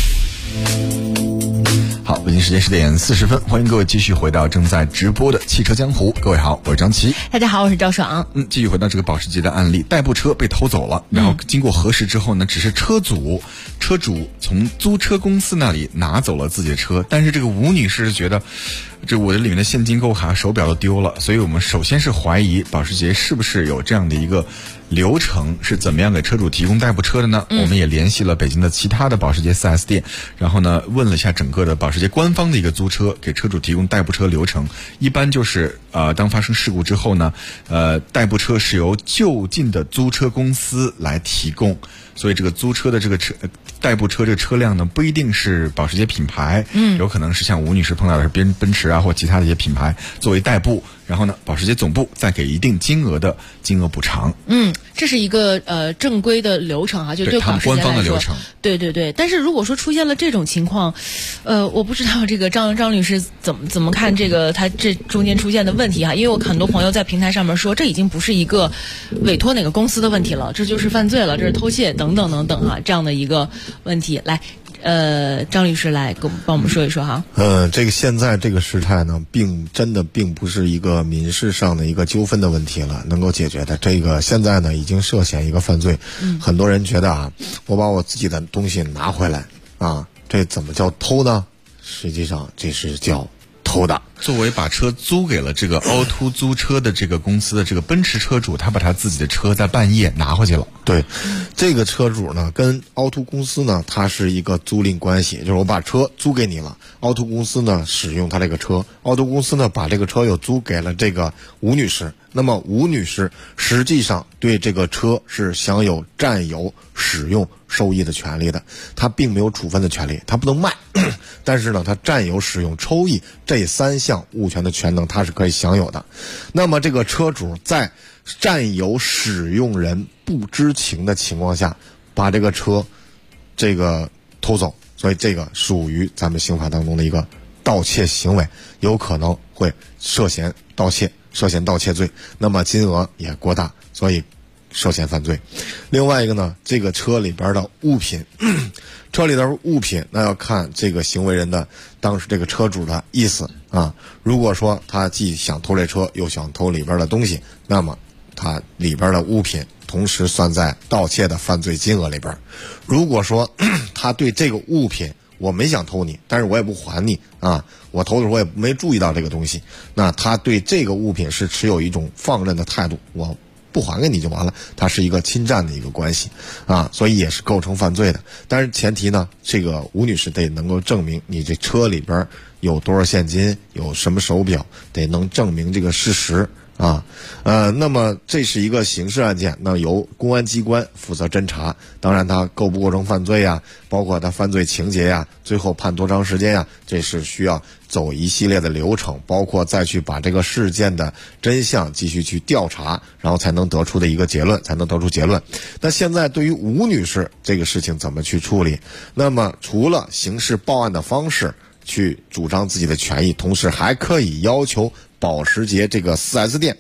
好，北京时间10点40分，欢迎各位继续回到正在直播的汽车江湖。各位好，我是张琪。 大家好，我是赵爽。 继续回到这个保时捷的案例，代步车被偷走了，然后经过核实之后呢，只是车主从租车公司那里拿走了自己的车，但是这个吴女士觉得，这我的里面的现金、购物卡、手表都丢了，所以我们首先是怀疑保时捷是不是有这样的一个流程，是怎么样给车主提供代步车的呢？我们也联系了北京的其他的保时捷 4S 店，然后呢问了一下整个的保时捷官方的一个租车给车主提供代步车流程。一般就是当发生事故之后呢，代步车是由就近的租车公司来提供，所以这个租车的这个代步车这个车辆呢，不一定是保时捷品牌，有可能是像吴女士碰到的是奔驰或其他的一些品牌作为代步，然后呢，保时捷总部再给一定金额补偿。 这是一个正规的流程就对保时捷来说，他们官方的流程。对。但是如果说出现了这种情况，我不知道这个张律师怎么看这个他这中间出现的问题因为我很多朋友在平台上面说，这已经不是一个委托哪个公司的问题了，这就是犯罪了，这是偷窃等等这样的一个问题。来，张律师来帮我们说一说这个现在这个事态呢，真的并不是一个民事上的一个纠纷的问题了，能够解决的。这个现在呢，已经涉嫌一个犯罪。很多人觉得我把我自己的东西拿回来这怎么叫偷呢？实际上这是叫偷的。 作为把车租给了这个凹凸租车的这个公司的这个奔驰车主，他把他自己的车在半夜拿回去了。 对，这个车主呢跟凹凸公司呢，它是一个租赁关系，就是我把车租给你了，凹凸公司呢使用他这个车，凹凸公司呢把这个车又租给了这个吴女士。那么吴女士实际上对这个车是享有占有、使用、收益的权利的，她并没有处分的权利，她不能卖，但是呢，她占有、使用、抽益这3项物权的权能，她是可以享有的。那么这个车主在占有使用人不知情的情况下，把这个车偷走，所以这个属于咱们刑法当中的一个盗窃行为，有可能会涉嫌盗窃罪，那么金额也过大，所以涉嫌犯罪。另外一个呢，这个车里边的物品，那要看这个行为人的当时这个车主的意思如果说他既想偷这车又想偷里边的东西，那么他里边的物品同时算在盗窃的犯罪金额里边。如果说他对这个物品我没想偷你，但是我也不还你我偷的时候我也没注意到这个东西，那他对这个物品是持有一种放任的态度，我不还给你就完了，它是一个侵占的一个关系所以也是构成犯罪的。但是前提呢，这个吴女士得能够证明你这车里边有多少现金，有什么手表，得能证明这个事实那么这是一个刑事案件，那由公安机关负责侦查，当然他构不构成犯罪包括他犯罪情节最后判多长时间这是需要走一系列的流程，包括再去把这个事件的真相继续去调查，然后才能得出结论。那现在对于吴女士这个事情怎么去处理？那么除了刑事报案的方式去主张自己的权益，同时还可以要求保时捷这个 4S 店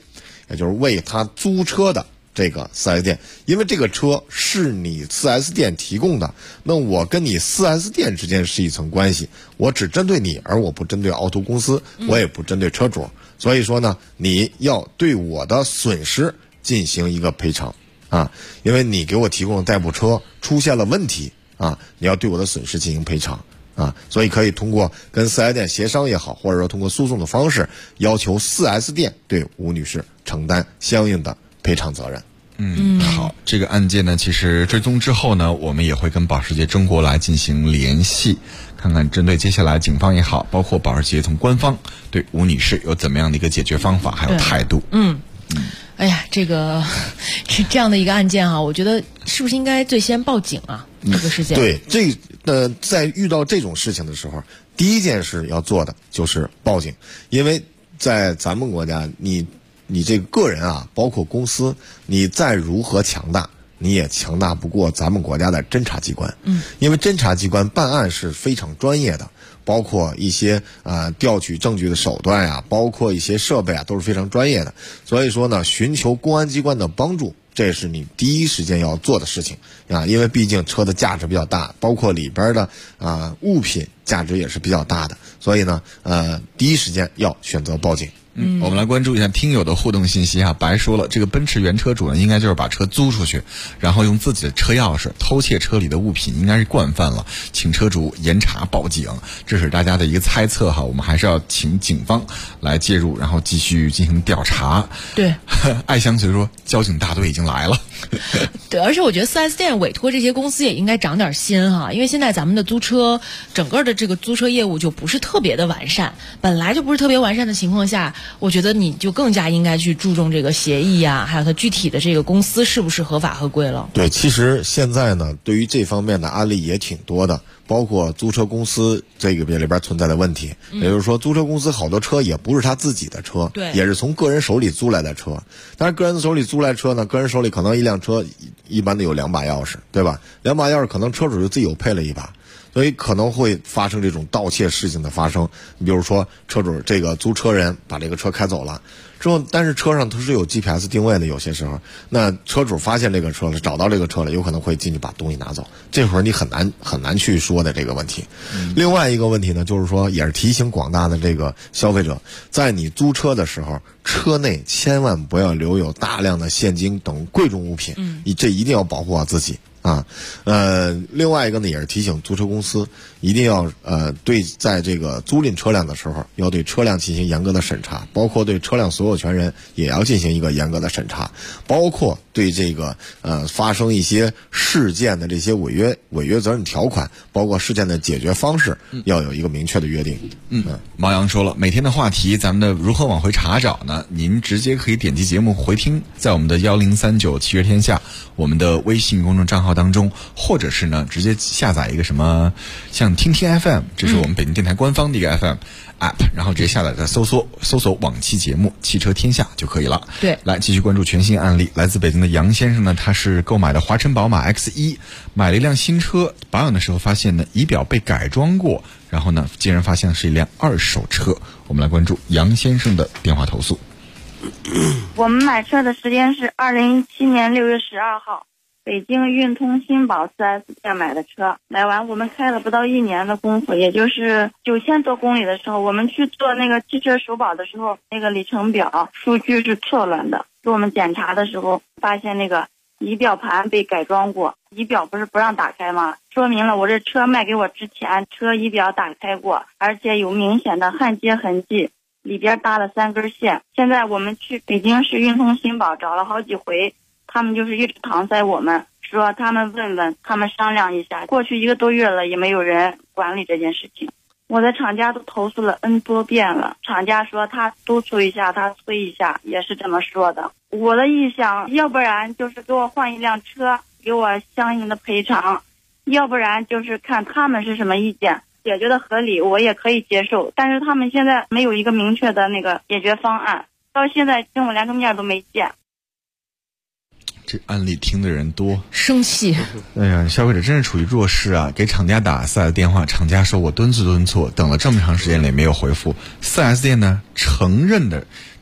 也就是为他租车的这个 4S 店，因为这个车是你 4S 店提供的，那我跟你 4S 店之间是一层关系，我只针对你，而我不针对凹凸公司，我也不针对车主，所以说呢，你要对我的损失进行一个赔偿啊，因为你给我提供的代步车出现了问题啊，你要对我的损失进行赔偿啊，所以可以通过跟 4S 店协商也好，或者说通过诉讼的方式，要求 4S 店对吴女士承担相应的赔偿责任。 好，这个案件呢，其实追踪之后呢，我们也会跟保时捷中国来进行联系，看看针对接下来警方也好，包括保时捷从官方对吴女士有怎么样的一个解决方法还有态度。 哎呀，这样的一个案件我觉得是不是应该最先报警啊？这个事件。 对，在遇到这种事情的时候，第一件事要做的就是报警，因为在咱们国家，你这个个人啊，包括公司，你再如何强大，你也强大不过咱们国家的侦查机关。因为侦查机关办案是非常专业的，包括一些调取证据的手段呀，包括一些设备啊，都是非常专业的。所以说呢，寻求公安机关的帮助，这是你第一时间要做的事情啊，因为毕竟车的价值比较大，包括里边的物品价值也是比较大的，所以呢，第一时间要选择报警。 我们来关注一下听友的互动信息白说了，这个奔驰原车主呢，应该就是把车租出去，然后用自己的车钥匙偷窃车里的物品，应该是惯犯了，请车主严查报警。这是大家的一个猜测我们还是要请警方来介入，然后继续进行调查。 对， 爱相随说交警大队已经来了。 对，而且我觉得 4S 店委托这些公司也应该长点心因为现在咱们的租车整个的这个租车业务就不是特别的完善，本来就不是特别完善的情况下，我觉得你就更加应该去注重这个协议还有它具体的这个公司是不是合法合规了。 对，其实现在呢，对于这方面的案例也挺多的，包括租车公司这个里边存在的问题，也就是说租车公司好多车也不是他自己的车， 对， 也是从个人手里租来的车。但是个人手里租来车呢，个人手里可能一辆车一般的有2把钥匙，对吧？2把钥匙可能车主就自己有配了1把，所以可能会发生这种盗窃事情的发生。你比如说车主这个租车人把这个车开走了之后，但是车上它是有 GPS 定位的，有些时候那车主发现这个车了，找到这个车了，有可能会进去把东西拿走，这会儿你很难去说的这个问题。另外一个问题呢，就是说也是提醒广大的这个消费者，在你租车的时候，车内千万不要留有大量的现金等贵重物品，这一定要保护好自己啊。另外一个呢，也是提醒租车公司一定要对在这个租赁车辆的时候，要对车辆进行严格的审查，包括对车辆所有权人也要进行一个严格的审查，包括对这个发生一些事件的这些违约责任条款，包括事件的解决方式，要有一个明确的约定。 毛阳说了，每天的话题咱们的如何往回查找呢？您直接可以点击节目回听，在我们的1039汽车天下我们的微信公众账号当中，或者是呢直接下载一个什么像听听 FM， 这是我们北京电台官方的一个 FM app， 然后直接下载搜索往期节目汽车天下就可以了。 对， 来继续关注全新案例，来自北京的杨先生呢，他是购买的华晨宝马 X1， 买了一辆新车，保养的时候发现呢仪表被改装过，然后呢竟然发现是一辆二手车。我们来关注杨先生的电话投诉。 我们买车的时间是2017年6月12号，北京运通新宝 4S 店买的车，买完我们开了不到1年的功夫，也就是9000多公里的时候，我们去做那个汽车首保的时候，那个里程表数据是错乱的，给我们检查的时候发现那个仪表盘被改装过，仪表不是不让打开吗？说明了我这车卖给我之前，车仪表打开过，而且有明显的焊接痕迹，里边搭了3根线。现在我们去北京市运通新宝找了好几回，他们就是一直搪塞我们，说他们问问，他们商量一下。过去1个多月了，也没有人管理这件事情。我在厂家都投诉了 N 多遍了，厂家说他督促一下，他催一下，也是这么说的。我的意向，要不然就是给我换一辆车，给我相应的赔偿，要不然就是看他们是什么意见，解决的合理我也可以接受，但是他们现在没有一个明确的那个解决方案，到现在跟我连个面都没见。 这案例听的人多， 生气。 哎呀，消费者真是处于弱势啊！给厂家打 4S 电话，厂家说我敦促，等了这么长时间了也没有回复。4S 店呢承认的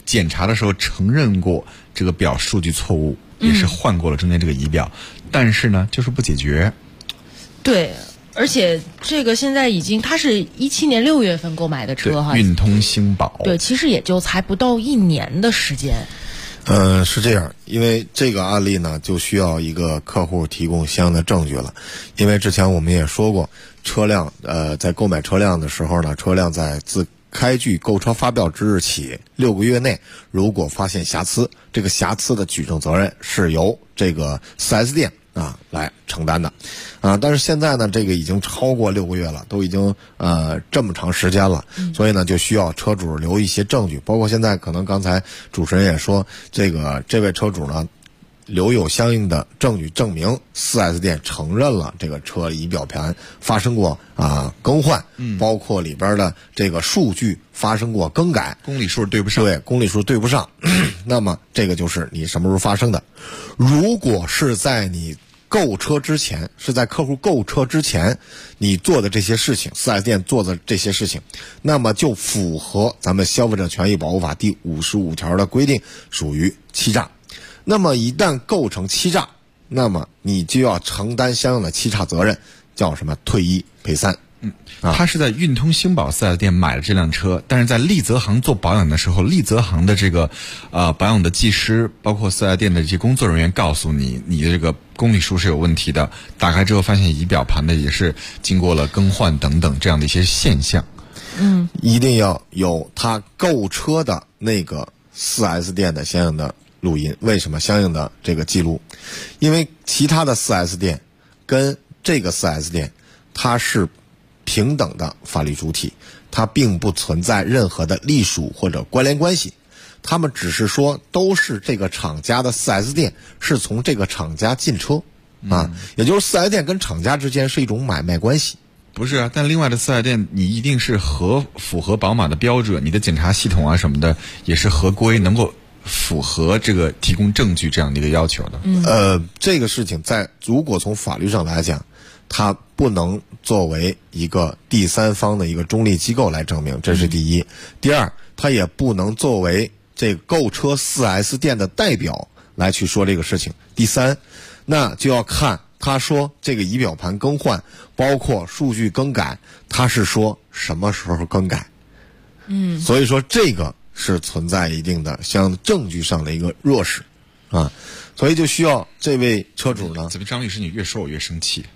检查的时候承认过这个表数据错误，也是换过了中间这个仪表，但是呢，就是不解决。 对，而且这个现在已经，它是17年6月份购买的车哈， 运通星宝。 对，其实也就才不到1年的时间。 是这样，因为这个案例呢，就需要一个客户提供相应的证据了。因为之前我们也说过，车辆在购买车辆的时候呢，车辆在自开具购车发票之日起6个月内，如果发现瑕疵，这个瑕疵的举证责任是由这个 4S 店来承担的，但是现在呢，这个已经超过6个月了，都已经这么长时间了，所以呢，就需要车主留一些证据，包括现在可能刚才主持人也说，这位车主呢，留有相应的证据证明 4S 店承认了这个车仪表盘发生过更换，包括里边的这个数据发生过更改， 公里数对不上。 对，公里数对不上。那么这个就是你什么时候发生的。如果是在你购车之前，是在客户购车之前你做的这些事情， 4S 店做的这些事情，那么就符合咱们消费者权益保护法第55条的规定，属于欺诈。那么一旦构成欺诈，那么你就要承担相应的欺诈责任，叫什么？退一赔三。 他是在运通星宝 4S 店买了这辆车，但是在丽泽行做保养的时候，丽泽行的这个保养的技师，包括 4S 店的这些工作人员告诉你，你的这个公里数是有问题的，打开之后发现仪表盘的也是经过了更换等等这样的一些现象。 一定要有他购车的那个 4S 店的相应的录音。为什么相应的这个记录？因为其他的 4S 店跟这个 4S 店它是平等的法律主体，它并不存在任何的隶属或者关联关系，他们只是说都是这个厂家的 4S 店，是从这个厂家进车也就是 4S 店跟厂家之间是一种买卖关系。 不是啊，但另外的 4S 店你一定是符合宝马的标准，你的检查系统什么的也是合规，能够符合这个提供证据这样的一个要求的。 这个事情如果从法律上来讲，它不能作为一个第三方的一个中立机构来证明，这是第一。第二，它也不能作为这个购车 4S 店的代表来去说这个事情。第三，那就要看他说这个仪表盘更换，包括数据更改，他是说什么时候更改。所以说这个是存在一定的像证据上的一个弱势所以就需要这位车主呢。 怎么张律师你越说我越生气？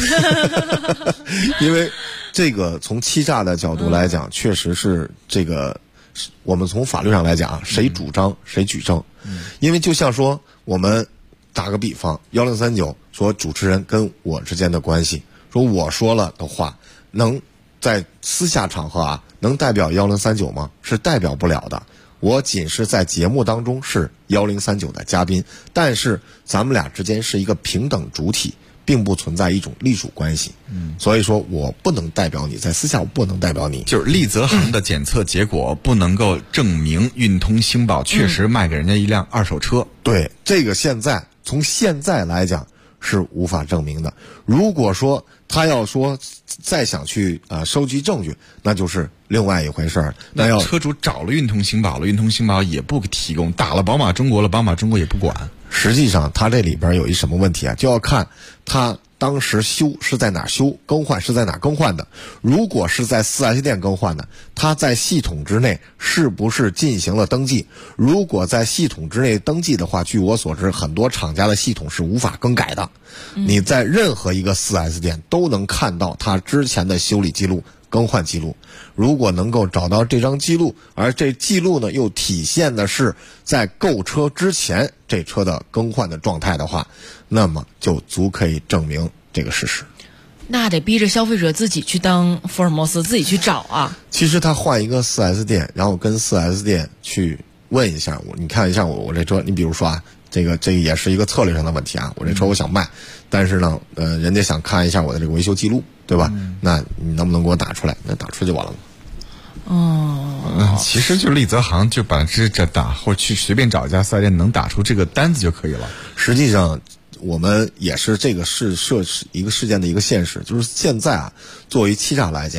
因为这个从欺诈的角度来讲，确实是这个我们从法律上来讲谁主张谁举证。因为就像说我们打个比方，1039说主持人跟我之间的关系，说我说了的话能在私下场合能代表1039吗？是代表不了的。我仅是在节目当中是1039的嘉宾，但是咱们俩之间是一个平等主体，并不存在一种隶属关系。所以说我不能代表你，在私下我不能代表你。 就是丽泽行的检测结果不能够证明运通星宝确实卖给人家一辆二手车。 对，这个从现在来讲是无法证明的。如果说他要说再想去收集证据，那就是另外一回事儿。 那车主找了运通星宝了，运通星宝也不提供，打了宝马中国了，宝马中国也不管。 实际上他这里边有一什么问题就要看他当时修是在哪修，更换是在哪更换的。如果是在 4S 店更换的，他在系统之内是不是进行了登记？如果在系统之内登记的话，据我所知，很多厂家的系统是无法更改的。你在任何一个 4S 店都能看到他之前的修理记录、更换记录。如果能够找到这张记录，而这记录呢又体现的是在购车之前这车的更换的状态的话，那么就足可以证明这个事实。 那得逼着消费者自己去当福尔摩斯，自己去找其实他换一个 4S 店，然后跟 4S 店去问一下你看一下我这车，你比如说这个也是一个策略上的问题我这车我想卖，但是呢人家想看一下我的这个维修记录，对吧？那你能不能给我打出来？那打出来就完了吗？ 其实就丽泽行就把这打，或者去随便找一家4S店能打出这个单子就可以了。 实际上我们也是这个是一个事件的一个现实，就是现在作为欺诈来讲，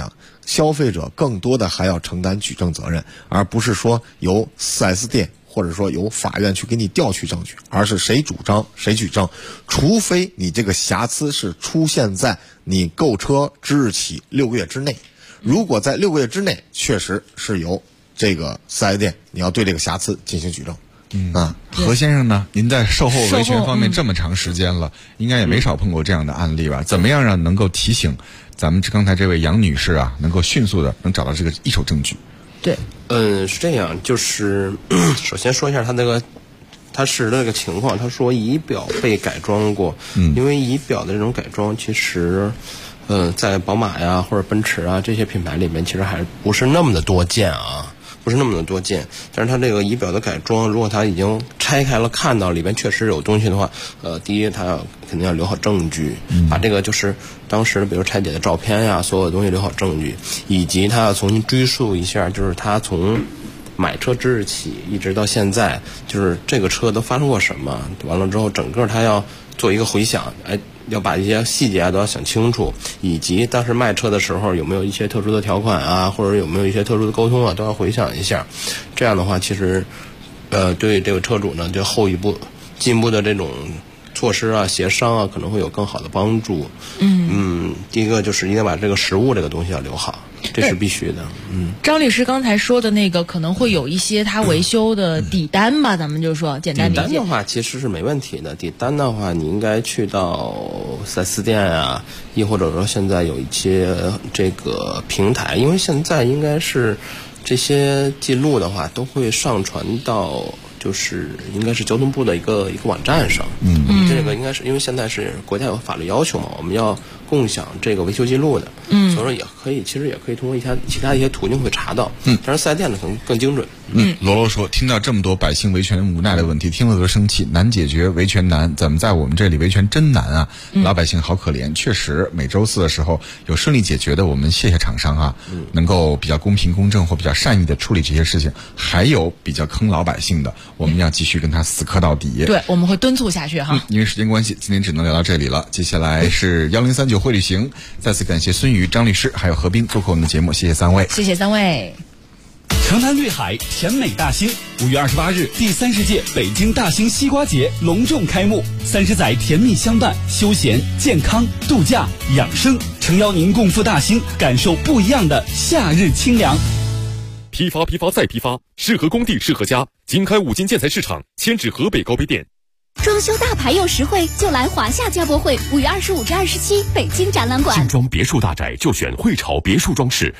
消费者更多的还要承担举证责任，而不是说由 4S 店或者说由法院去给你调取证据，而是谁主张谁举证，除非你这个瑕疵是出现在你购车之日起6个月之内。如果在6个月之内，确实是由这个4S 店你要对这个瑕疵进行举证。 何先生呢？您在售后维权方面这么长时间了，应该也没少碰过这样的案例吧？怎么样让能够提醒咱们刚才这位杨女士啊，能够迅速的能找到这个一手证据？ 对， 是这样，就是首先说一下他是这个情况。他说仪表被改装过，因为仪表的这种改装其实在宝马呀或者奔驰啊这些品牌里面其实还不是那么的多见啊。不是那么的多见，但是它这个仪表的改装，如果它已经拆开了，看到里边确实有东西的话，第一，它肯定要留好证据，把这个就是当时比如拆解的照片呀，所有的东西留好证据，以及它要重新追溯一下，就是它从买车之日起一直到现在，就是这个车都发生过什么，完了之后整个它要做一个回想，要把一些细节都要想清楚，以及当时卖车的时候有没有一些特殊的条款啊，或者有没有一些特殊的沟通啊，都要回想一下。这样的话，其实对这个车主呢，就后一步进一步的这种措施啊、协商啊，可能会有更好的帮助。第一个就是应该把这个实物这个东西要留好，这是必须的。 张律师刚才说的那个可能会有一些他维修的底单吧，咱们就说简单理解。 底单的话其实是没问题的，底单的话你应该去到4S店啊，亦或者说现在有一些这个平台，因为现在应该是这些记录的话都会上传到就是应该是交通部的一个网站上。这个应该是因为现在是国家有法律要求嘛，我们要共享这个维修记录的。所以说也可以，其实也可以通过其他一些途径会查到。但是4S店的可能更精准。 罗罗说，听到这么多百姓维权无奈的问题，听了都生气，难解决，维权难，怎么在我们这里维权真难啊？老百姓好可怜。确实，每周4的时候有顺利解决的，我们谢谢厂商啊，能够比较公平公正或比较善意的处理这些事情。还有比较坑老百姓的，我们要继续跟他死磕到底。 对，我们会敦促下去哈。 因为时间关系，今天只能聊到这里了。接下来是1039会旅行，再次感谢孙宇、张律师还有何冰做客我们的节目，谢谢3位。 谢谢3位。 城南绿海甜美大兴，5月28日第30届北京大兴西瓜节隆重开幕，30载甜蜜相伴，休闲、健康、度假、养生，诚邀您共赴大兴，感受不一样的夏日清凉。 批发再批发，适合工地适合家。经开5金建材市场，迁至河北高碑店。 装修大牌又实惠，就来华夏家博会，5月25至27，北京展览馆。 精装别墅大宅就选汇潮别墅装饰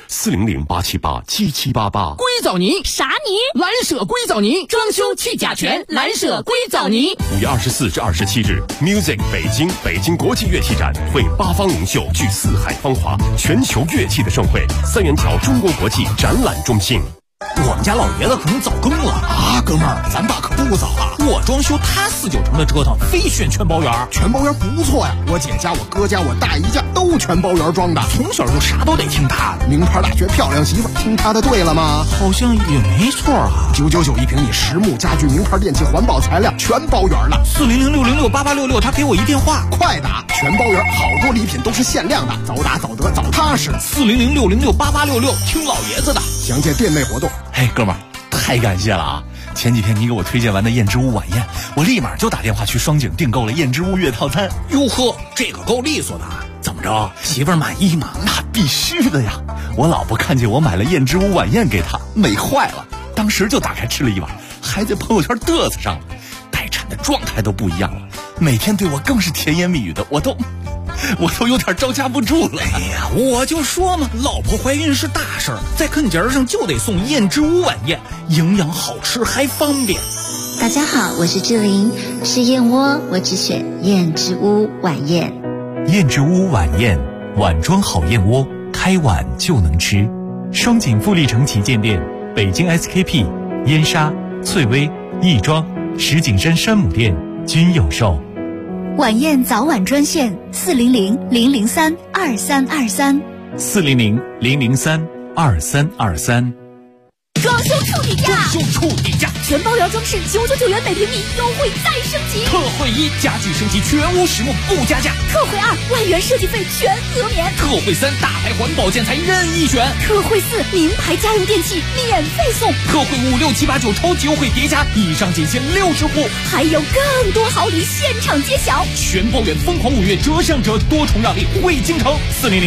，400-878-7788。 硅藻泥啥泥？蓝舍硅藻泥，装修去甲醛，蓝舍硅藻泥。 5月24至27日 ，Music 北京国际乐器展会8方领袖聚四海芳华，全球乐器的盛会，三元桥中国国际展览中心。 我们家老爷子可能早更了啊，哥们儿，咱爸可不早啊！我装修他4、9成的折腾，非选全包圆，全包圆不错呀。我姐家、我哥家、我大姨家都全包圆装的，从小就啥都得听他的。名牌大学漂亮媳妇，听他的对了吗？好像也没错啊。999一平米，实木家具、名牌电器、环保材料，全包圆了。400-606-8866，他给我一电话，快打！全包圆，好多礼品都是限量的，早打早得早踏实。400-606-8866，听老爷子的。详见店内活动。 嘿，哥们儿，太感谢了啊！前几天你给我推荐完的燕之屋晚宴，我立马就打电话去双井订购了燕之屋月套餐。 哟呵，这个够利索的。怎么着，媳妇儿满意吗？ 那必须的呀！我老婆看见我买了燕之屋晚宴给她，美坏了，当时就打开吃了一碗，还在朋友圈嘚瑟上了。待产的状态都不一样了，每天对我更是甜言蜜语的，我都有点招架不住了。 哎呀，我就说嘛，老婆怀孕是大事儿，在跟节上就得送燕之屋晚宴，营养好吃还方便。 大家好，我是志玲，吃燕窝我只选燕之屋晚宴。 燕之屋晚宴，碗装好燕窝，开碗就能吃。双井富力城旗舰店、北京 SKP、燕莎、翠微、亦庄、石景山山姆店均有售。 晚宴早晚专线400-003-2323。 400-003-2323。 装修处底价， 全包圆装饰999元每平米，优惠再升级， 特惠惠1，家具升级全屋实木不加价； 特惠2，万元设计费全额免； 特惠3，大牌环保建材任意选； 特惠4，名牌家用电器免费送； 特惠5、6、7、8、9超优惠叠加，以上仅限60户， 还有更多好礼现场揭晓。 全包圆疯狂5月折上折，多重让利惠京城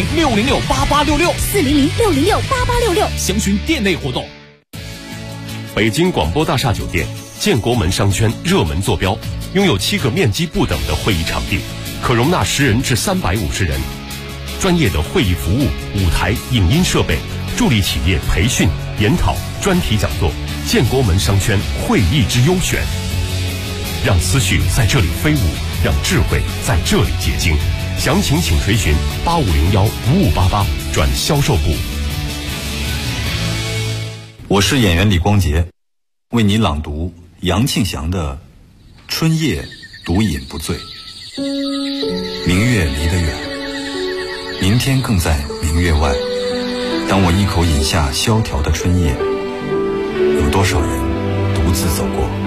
，400-606-8866，400-606-8866， 详询店内活动。 北京广播大厦酒店建国门商圈热门坐标，拥有7个面积不等的会议场地，可容纳10人至350人。专业的会议服务、舞台、影音设备，助力企业培训、研讨、专题讲座。建国门商圈会议之优选，让思绪在这里飞舞，让智慧在这里结晶。详情请垂询8501-5588转销售部。 我是演员李光洁，为你朗读杨庆祥的《春夜独饮不醉》。明月离得远，明天更在明月外。当我一口饮下萧条的春夜，有多少人独自走过？